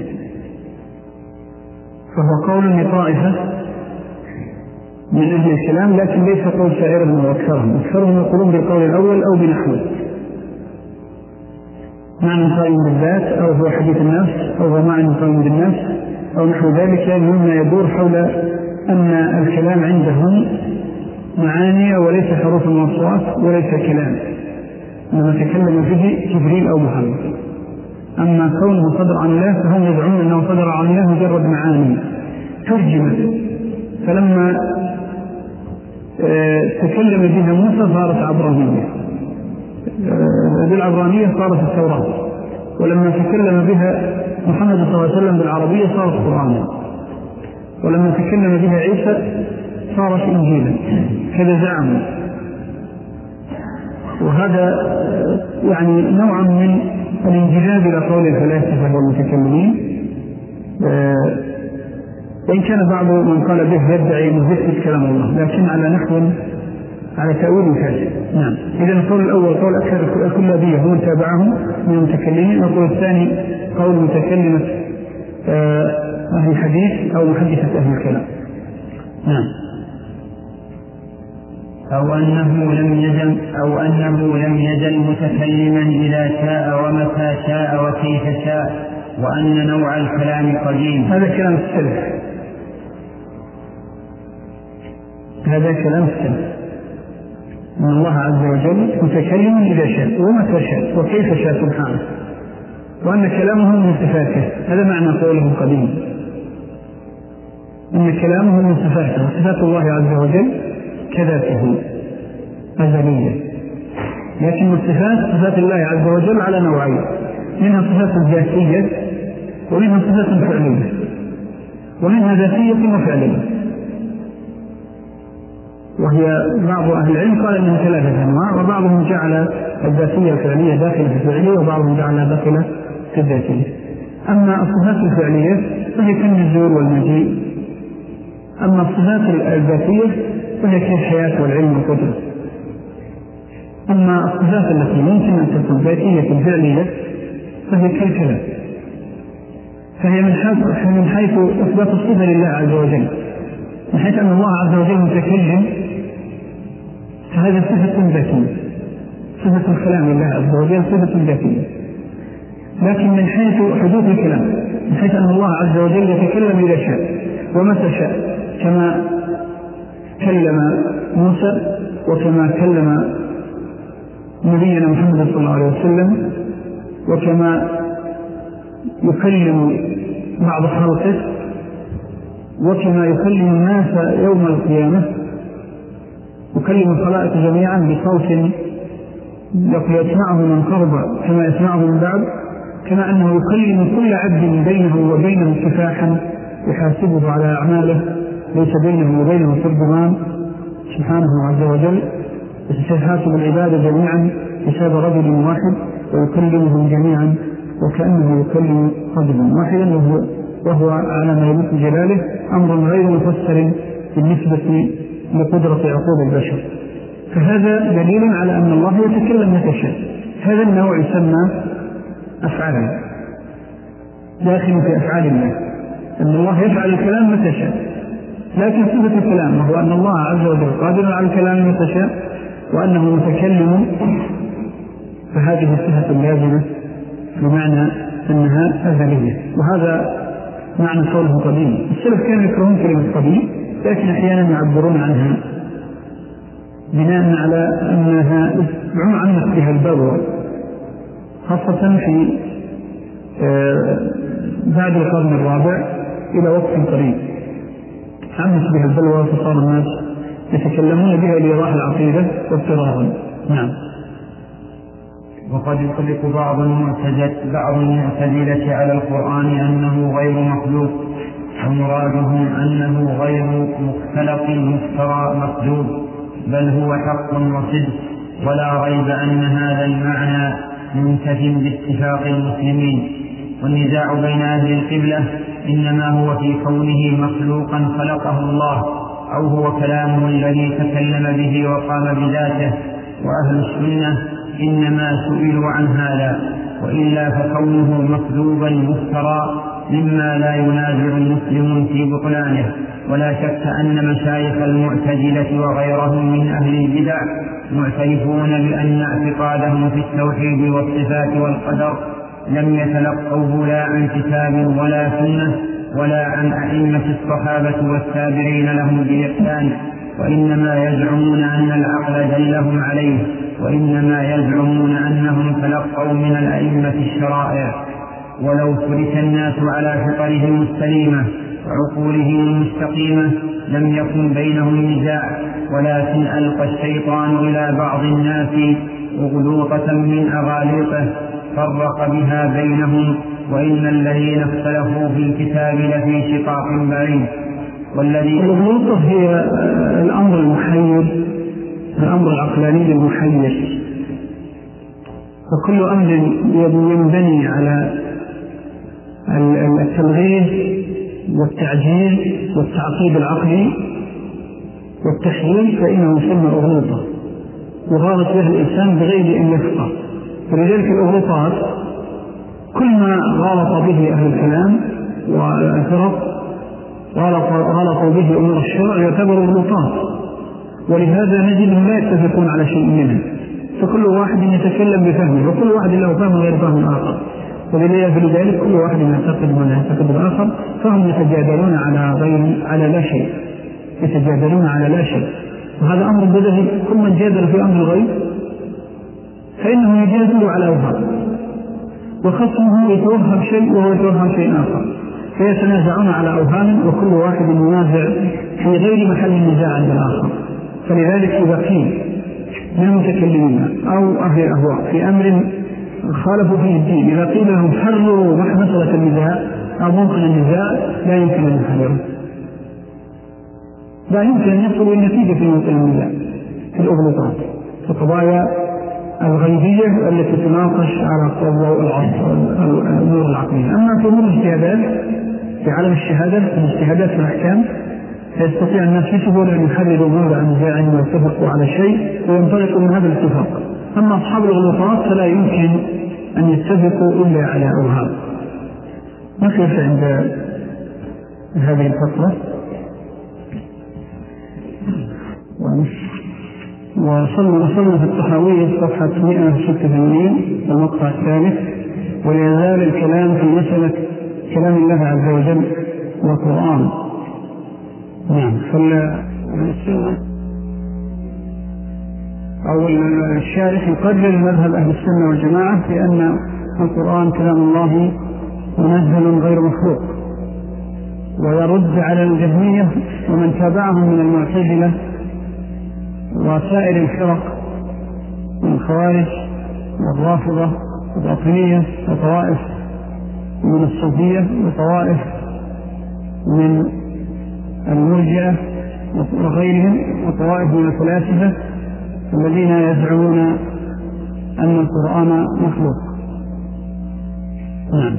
فهو قول لطائفة من أهل الكلام، لكن ليس قول سائرهم وأكثرهم. أكثرهم يقولون بالقول الأول أو بنحوه، معنى قائم بالذات، أو هو حديث النفس، أو هو معنى قائم بالنفس، أو نحو ذلك، مما يدور حول أن الكلام عندهم معاني وليس حروف وأصوات وليس كلام، لما تكلم به جبريل أو محمد. أما كونه صدر عن الله فهم يدعون أنه صدر عن الله مجرد معاني ترجمت، فلما تكلم بها موسى صارت عبرانية، بالعبرانية صارت التوراة، ولما تكلم بها محمد صلى الله عليه وسلم بالعربية صارت قرآنا، ولما تكلم بها عيسى صارت إنجيلا، كذا زعموا. وهذا يعني نوع من الانجذاب إلى قول الفلاسفة والمتكلمين، وإن كان بعض من قال به يدعي مثبت كلام الله، لكن على نحو على تأويل فاسد. نعم. إذا القول الأول قول أكثر الكلابية هم تابعهم من المتكلمين، والقول الثاني قول متكلمة أهل الحديث أو محدثة أهل الكلام. نعم. أو أنه لم يزل أو أنه لم يزل متكلما إذا شاء ومتى شاء وكيف شاء، وأن نوع الكلام قديم. هذا كلام السلف، هذا كلام السلف، أن الله عز وجل متكلم إذا شاء ومتى شاء وكيف شاء سبحانه، وأن كلامه من صفاته. هذا معنى قوله قديم، أن كلامه من صفاته، وصفات الله عز وجل كذاته أزلية. لكن الصفات صفات الله عز وجل على نوعين، منها صفات ذاتية ومنها صفات فعلية، ومنها ذاتية وفعلية، وهي بعض أهل العلم قال أنها ثلاثة أنواع، وبعضهم جعل الذاتية الفعلية داخلة في الفعلية، وبعضهم جعلها داخلة في الذاتية. أما الصفات الفعلية فهي كالنزول والمجيء، أما الصفات الذاتية فهي كالحياة والعلم والقدرة. أما الصفات التي ممكن أن تكون ذاتية فعلية فهي كالكلام، فهي من حيث من حيث إثبات الصفة لله عز وجل، من حيث أن الله عز وجل متكلم، فهذا صفة ذاتية، صفة الكلام لله عز وجل صفة ذاتية. لكن من حيث حدوث الكلام، من حيث أن الله عز وجل يتكلم إذا شاء ومتى شاء، كما كلم موسى وكما كلم نبينا محمد صلى الله عليه وسلم، وكما يكلم بعض خلقه، وكما يكلم الناس يوم القيامة، يكلم الخلائق جميعا بصوت يسمعه من قرب كما يسمعه من بعد، كما أنه يكلم كل عبد بينه وبينه كفاحا يحاسبه على أعماله، ليس بينه وبينه ترجمان سبحانه عز وجل، وسيحاسب العباد جميعا حساب رجل واحد ويكلمهم جميعا وكأنه يكلم رجلا واحدا، وهو, وهو على ما يليق جلاله أمر غير مفسر بالنسبة لقدرة عقول البشر. فهذا دليل على أن الله يتكلم متى شاء. هذا النوع يسمى أفعالا، داخل في أفعال الله، أن الله يفعل الكلام متى شاء. لكن صفة الكلام وهو أن الله عز وجل قادر على الكلام متى شاء وأنه متكلم، فهذه صفة لازمة بمعنى أنها أزلية. وهذا معنى قوله قديم. السلف كانوا يكرهون كلمة قديم، لكن أحيانا يعبرون عنها بناء على أنها عمت بها البلوى، خاصة في بعد القرن الرابع إلى وقت قريب عمت بها البلوى، فصار الناس يتكلمون بها لإيضاح العقيدة واضطرارا. نعم. وقد يطلق بعض المعتزلة بعض المعتزلة على القرآن أنه غير مخلوق، ومرادهم أنه غير مختلق مفترى مكذوب، بل هو حق وصدق، ولا ريب أن هذا المعنى منتف باتفاق المسلمين. والنزاع بين أهل القبلة إنما هو في كونه مخلوقا خلقه الله، أو هو كلامه الذي تكلم به وقام بذاته. وأهل السنة إنما سئلوا عن هذا، وإلا فكونه مكذوبا مفترى مما لا ينازع المسلمون في بطلانه. ولا شك أن مشايخ المعتزلة وغيرهم من أهل البدع معترفون بأن اعتقادهم في التوحيد والصفات والقدر لم يتلقوه لا عن كتاب ولا سنة ولا عن أئمة الصحابة والتابعين لهم بإحسان، وإنما يزعمون أن العقل دلهم عليه، وإنما يزعمون أنهم تلقوا من الأئمة الشرائع. ولو ترك الناس على فطرهم السليمة وعقولهم المستقيمة لم يكن بينهم نزاع، ولكن ألقى الشيطان إلى بعض الناس أغلوطة من أغاليطه فرق بها بينهم، وإن الذين اختلفوا في الكتاب لفي شقاق بعيد. والذي الأغلوطة هي الأمر المحير، الأمر العقلاني المحير، وكل أمر ينبني على التلغيث والتعجيل والتعقيد العقلي والتحليل فإنه يسمى أغلوطة، يغالط بها الإنسان بغير أن يفقه. فلذلك الأغلوطات كل ما غالط به أهل الكلام والفرق غلطوا به أمور الشرع يعتبر أغلوطات، ولهذا نجدهم لا يتفقون على شيء منه، فكل واحد يتكلم بفهمه، وكل واحد له فهم غير فهم آخر، فلذلك كل واحد يعتقد من يعتقد الآخر، فهم يتجادلون على غير على لا شيء، يتجادلون على لا شيء. وهذا أمر بدهي، كل من جادل في أمر الغيب فإنه يجادل على أوهام، وخصمه يتوهم شيء وهو يتوهم شيء آخر، فيتنازعون على أوهام، وكل واحد ينازع في غير محل النزاع عند الآخر. فلذلك إذا قيل من المتكلمين أو أهل الأهواء في أمر خالفوا فيه الدين، إذا قيل لهم حرروا مسألة النزاع أو ممكن النزاع، لا يمكن أن يحرروا، لا يمكن أن يصلوا النتيجة في موطن النزاع في الأغلوطات، في القضايا الغيبية التي تناقش على ضوء الأمور العقلية. أما في أمور الاجتهادات في عالم الشهادة، في الاجتهادات في الأحكام، فيستطيع الناس بسهولة أن يحرروا موضع نزاع ويتفقوا على شيء وينطلقوا من هذا الاتفاق. أما أصحاب الغلطات فلا يمكن أن يتفقوا إلا على أوهام. نقف عند هذه الفترة وصلنا وصلنا في الطحاوية صفحة مئة وستة وثمانين المقطع الثالث. وليزال الكلام في مسألة كلام الله عز وجل والقرآن. نعم. فالسنة أو الشارح يقرر مذهب أهل السنة والجماعة بأن القرآن كلام الله منزل غير مخلوق، ويرد على الجهمية ومن تابعهم من المعتزلة وسائر الفرق من الخوارج والرافضة والباطنية وطوائف من الصوفية وطوائف من المرجئة وغيرهم وطوائف من الفلاسفة الذين يزعمون أن القرآن مخلوق. نعم.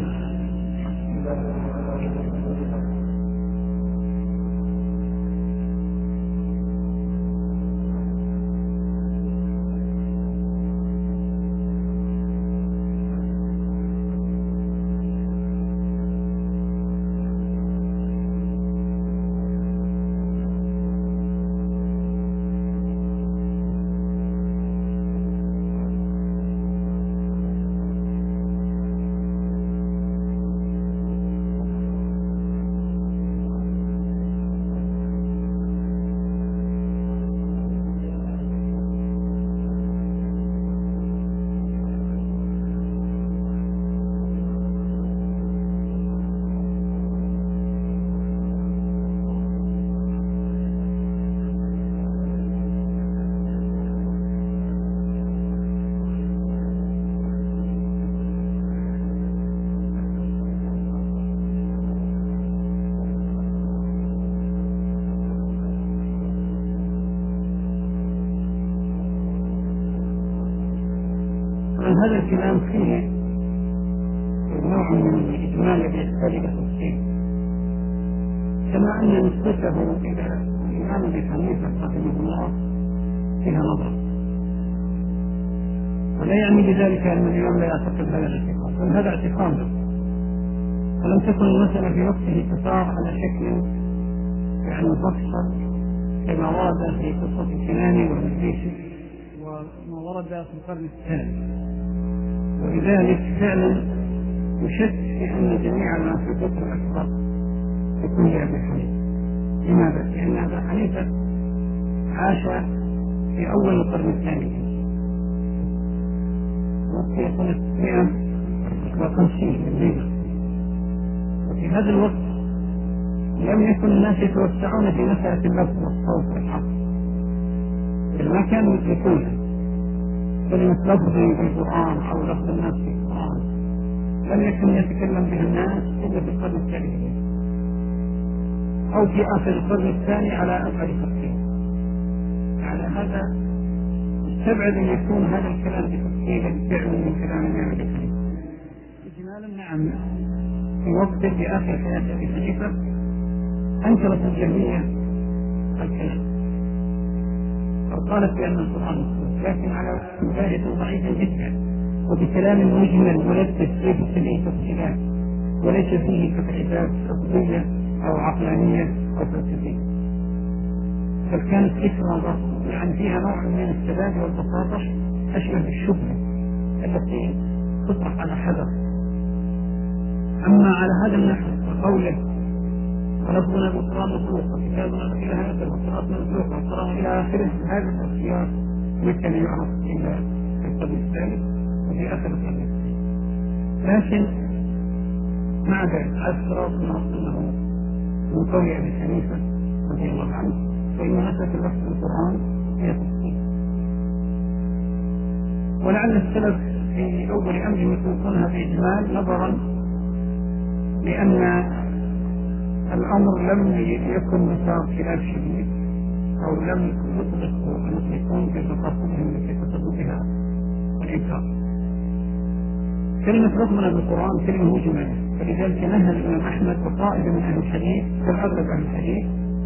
هذا الكلام فيه نوع من الإجمال الذي يحتاج إلى تفصيل، كما أن نسبته إلى الإمام أبي حنيفة رحمه الله فيها نظر، ولا يعني بذلك أن الإمام لا يعتقد هذا الاعتقاد، بل هذا اعتقاده، فلم تكن المسألة في وقته تسار على شكل يعني مفصل كما ورد في قصة الكناني والمجلسي وما ورد في القرن الثالث. ولذلك فعلا يشك في أن جميع ما في الكتب الأكبر يكون لأبي حنيفة. لماذا؟ لأن أبا حنيفة عاش في أول القرن الثاني وفي سنة مئة وخمسين تقريبا، وفي هذا الوقت لم يكن الناس يتوسعون في مسألة اللفظ والصوت والحرف، بل ما كانوا يدركونها. كلمة لفظ في القرآن أو لفظ الناس في القرآن لم يكن يتكلم بها الناس إلا في القرن الثاني أو في آخر القرن الثاني على أبعد تفصيل. على هذا استبعد أن يكون هذا الكلام بتفصيل فعلا من كلام الإمام أبي حنيفة. إجمالا نعم، في وقت في آخر حياة أبي حنيفة أنكرت الجهمية الكلام أو قالت بأن القرآن مخلوق، لكن على مباحث ضعيفة جدا وبكلام مجمل ملبس ليس فيه تفصيلات وليس فيه تبعيدات لفظية أو عقلانية أو فلسفية، بل كانت فكرة يعني فيها نوع من السداد والبساطة أشبه بالشبهة التي تطرح على حذر. أما على هذا النحو وقوله ولفظنا بالقرآن مخلوق وكتابنا إلى هذا وصراطنا مخلوق وصراطنا إلى آخره، هذا التفسير يمكن يعرف إلا في القرن الثالث وفي آخر القرن الثالث. لكن مع ذلك أسرطنا أنه من قول أبي حنيفة رضي الله عنه فإن مسألة اللفظ بالقرآن هي تفسير. ولعل السلف في أول أمر يطلقونها بإجمال نظرا لأن الأمر لم يكن مسار خلاف شديد أو لم يطلقوا المطلقون بمقاصدهم التي قصدوا بها الإنكار. كلمة لفظنا بالقرآن كلمة مجملة، فلذلك نهى الإمام أحمد وطائفة من أهل الحديث كالأغلب أهل الحديث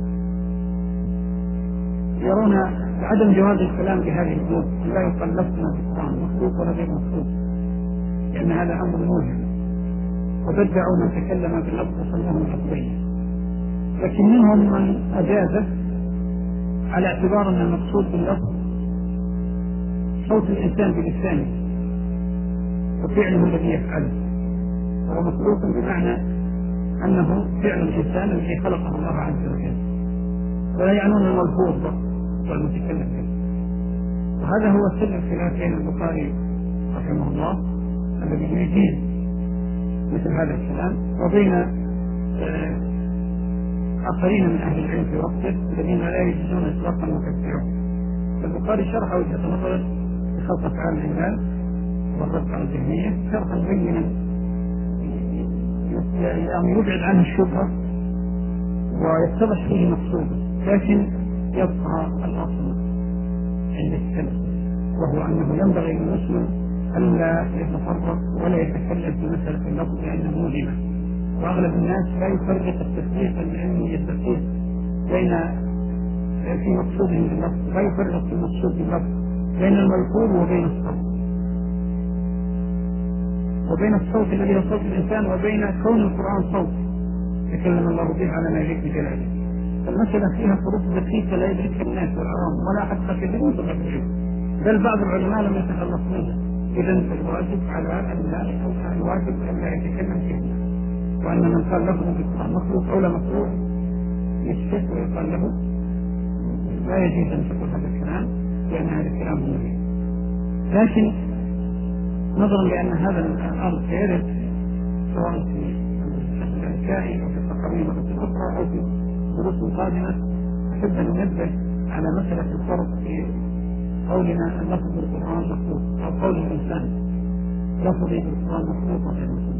يرون عدم جواز الكلام بهذه الوجوه، لا يقال لفظنا بالقرآن مخلوق ولا غير مخلوق، لأن هذا أمر موهم، وبدعوا من تكلم باللفظ وسموه لفظيا. لكن منهم من أجازه على اعتبار أن المقصود باللفظ صوت الإنسان بلسانه وفعله الذي يفعله، وهو مخلوق بمعنى أنه فعل الإنسان الذي خلقه الله عز وجل، ولا يعنون الملفوظ والمتكلم به. وهذا هو سر الخلاف بين البخاري رحمه الله الذي يجيز مثل هذا الكلام وبين آخرين من أهل العلم في وقته الذين لا يجوزون إطلاقا ويكفرون. البخاري شرح وجهة نظره بخلق أفعال العباد والرد على الجهمية شرحا بينا يعني يبعد عنه الشبهة ويتضح فيه مقصوده، لكن يبقى الأصل عند السلف وهو أنه ينبغي للمسلم ألا يتفرق ولا يتكلم في مسألة اللفظ لأنه مؤلمة. وأغلب الناس لا يفرق التفريق العلمي الدقيق بين في مقصودهم باللفظ، لا يفرق في المقصود باللفظ بين الملفوظ وبين الصوت وبين الصوت الذي هو صوت الإنسان وبين كون القرآن صوت يتكلم الله به على ما يليق بجلاله. فالمسألة فيها فروق دقيقة لا يدركها الناس والعوام ولا حتى كثيرون طلاب العلم، بل بعض العلماء لم يتخلص منها. إذا الواجب على الناس أو الواجب أن لا يتكلم فيه، وأن من قال له بالقرآن مخلوق أو لا مخلوق يشتك ويقال له لا يجوز أن تقول هذا الكلام لأن هذا الكلام مهم. لكن نظرا لأن هذا الأمر سيرد سواء في الشكل الكائن أو في التقارير الأخرى أو في دروس قادمة، أحب أن ننبه على مسألة الفرق في قولنا اللفظ بالقرآن مخلوق أو قول الإنسان لفظي بالقرآن مخلوق وغير مخلوق.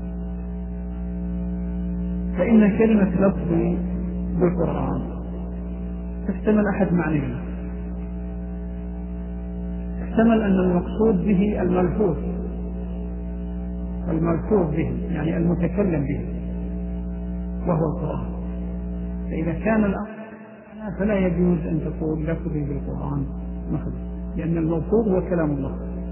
فإن كلمة لفظي بالقرآن تحتمل أحد معنيين. يحتمل أن المقصود به الملفوظ الملفوظ به يعني المتكلم به وهو القرآن. فإذا كان الأمر فلا يجوز أن تقول لفظي بالقرآن مخلوق، لأن الملفوظ هو كلام الله،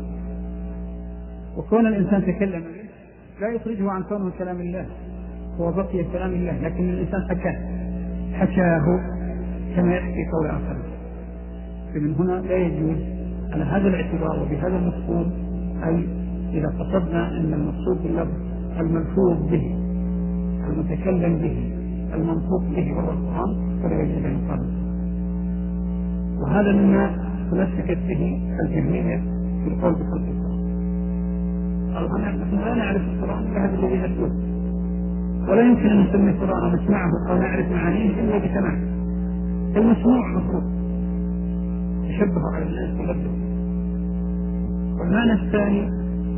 وكون الإنسان تكلم به لا يخرجه عن كونه كلام الله، هو بقي كلام الله، لكن الإنسان حكاه حكاه كما يحكي قول آخر. فمن هنا لا يجوز على هذا الاعتبار وبهذا المفهوم، أي إذا قصدنا أن المقصود باللفظ الملفوظ به المتكلم به المنطوق به وهو القرآن فلا يجوز أن يقال. وهذا مما تمسكت به الجهمية في القول بخلق القرآن. قالوا نحن لا نعرف القرآن إلا هذا الذي نتلوه، ولا يمكن أن نسمي القرآن ونسمعه أو نعرف معانيه إلا بسماعه. المسموع مفروض تشبه على الناس ولبه. والمعنى الثاني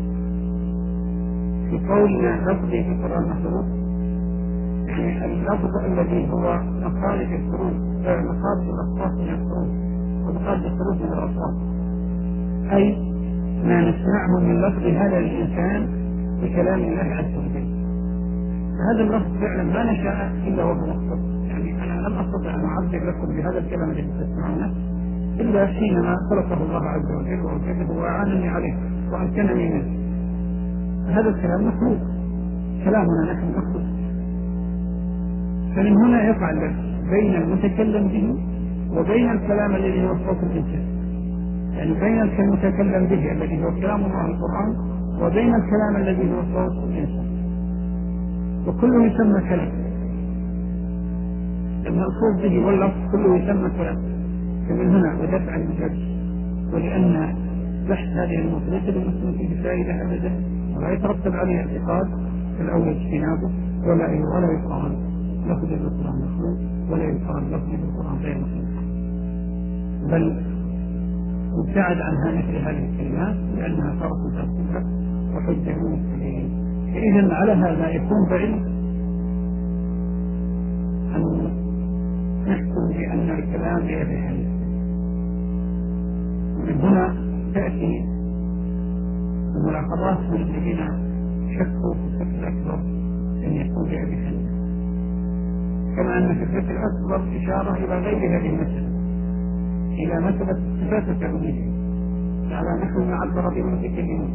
في قولنا لفظي في القرآن مخلوق، يعني اللفظ الذي هو مخارج الحروف، مخارج الأصوات من الحروف ومخارج الحروف من الأصوات، أي ما نسمعه من لفظ هذا الإنسان بكلام الله عز وجل. هذا اللفظ فعلا ما نشاء إلا وهو مخلوق. يعني أنا لم أستطع أن أعبر لكم بهذا الكلام الذي تسمعونه إلا حينما خلقه الله عز وجل وأوجده وأعانني عليه وأمكنني منه. هذا الكلام مخلوق، كلامنا نحن مخلوق. فمن هنا يفعل بين المتكلم به وبين الكلام الذي هو صوت الإنسان، يعني بين المتكلم به الذي هو كلام الله القرآن وبين الكلام الذي هو صوت الإنسان، وكله يسمى كلام. الملفوظ به واللفظ كله يسمى كلام. فمن هنا ودفع الجد، ولأن بحث هذه النقطة ليس للمسلم فيه فائدة أبدا، ولا يترتب عليه اعتقاد الأول اجتنابه، ولا ولا يقال لفظ بالقرآن مخلوق ولا يقال لفظ بالقرآن غير مخلوق، بل مبتعد عنها مثل هذه الكلمات لأنها صارت متأثرة وحجة مستقيم. فإذا على هذا يكون بعيد أن نحكم بأن الكلام بيد حديث. ومن هنا تأتي الملاحظات من الذين شكوا في الفكر الأكبر أن يكون بيد حديث، كما أن في الفكر الأكبر إشارة إلى غير هذه المسألة، إلى مسألة صفات التأويل على نحو ما عبر به المتكلمون،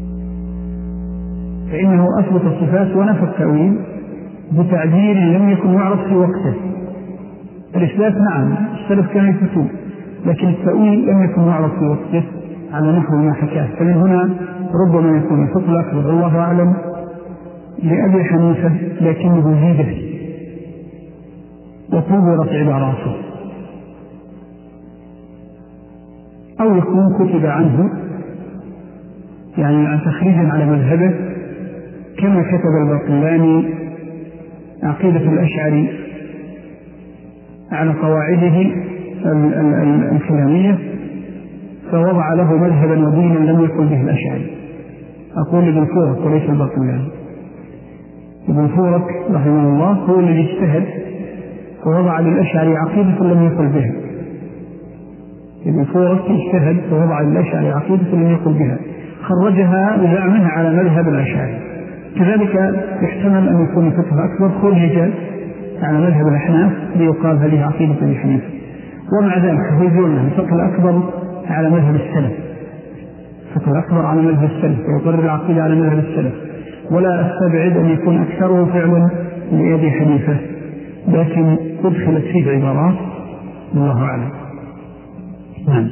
فإنه أثبت الصفات ونفى التأويل بتعبير لم يكن يعرف في وقته. الإثبات نعم السلف كانوا يثبتون، لكن التأويل لم يكن يعرف في وقته على نحو ما حكاه. فمن هنا ربما يكون الفقه الأكبر والله أعلم لأبي حنيفة لكنه زيد فيه وطورت عباراته، أو يكون كتب عنه يعني عن تخريجا على مذهبه، كما كتب الباقلاني عقيدة الأشعري على قواعده الكلامية، فوضع له مذهبا ودينا لم يكن به الأشعري. أقول ابن فورك وليس الباقلاني. ابن فورك رحمه الله هو الذي اجتهد ووضع للأشعري عقيدة لم يقل بها. ابن فورك اجتهد ووضع للأشعري عقيدة لم يقل بها، خرجها بزعمها على مذهب الأشعري. كذلك يحتمل أن يكون الفقه الأكبر خرج على مذهب الأحناف ليقال هذه عقيدة ابن حنيفة، ومع ذلك يقولون الفقه الأكبر على مذهب السلف، الفقه الأكبر على مذهب السلف ويقرر العقيدة على مذهب السلف، ولا أستبعد أن يكون أكثره فعلا لأبي حنيفة، لكن أدخلت فيه عبارات الله أعلم. نعم.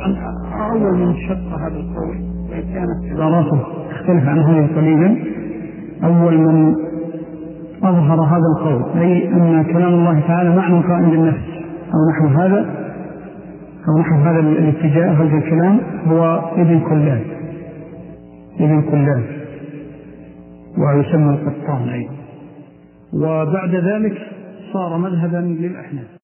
طبعا أول من شق هذا القول كانت عباراته تختلف عن هذه قليلا. أول من أظهر هذا القول أي أن كلام الله تعالى معنى قائم بالنفس أو نحو هذا أو نحو هذا الاتجاه هذا الكلام هو ابن كلاب ابن كلاب ويسمى القطان أيضا. وبعد ذلك صار مذهبا للأحناف.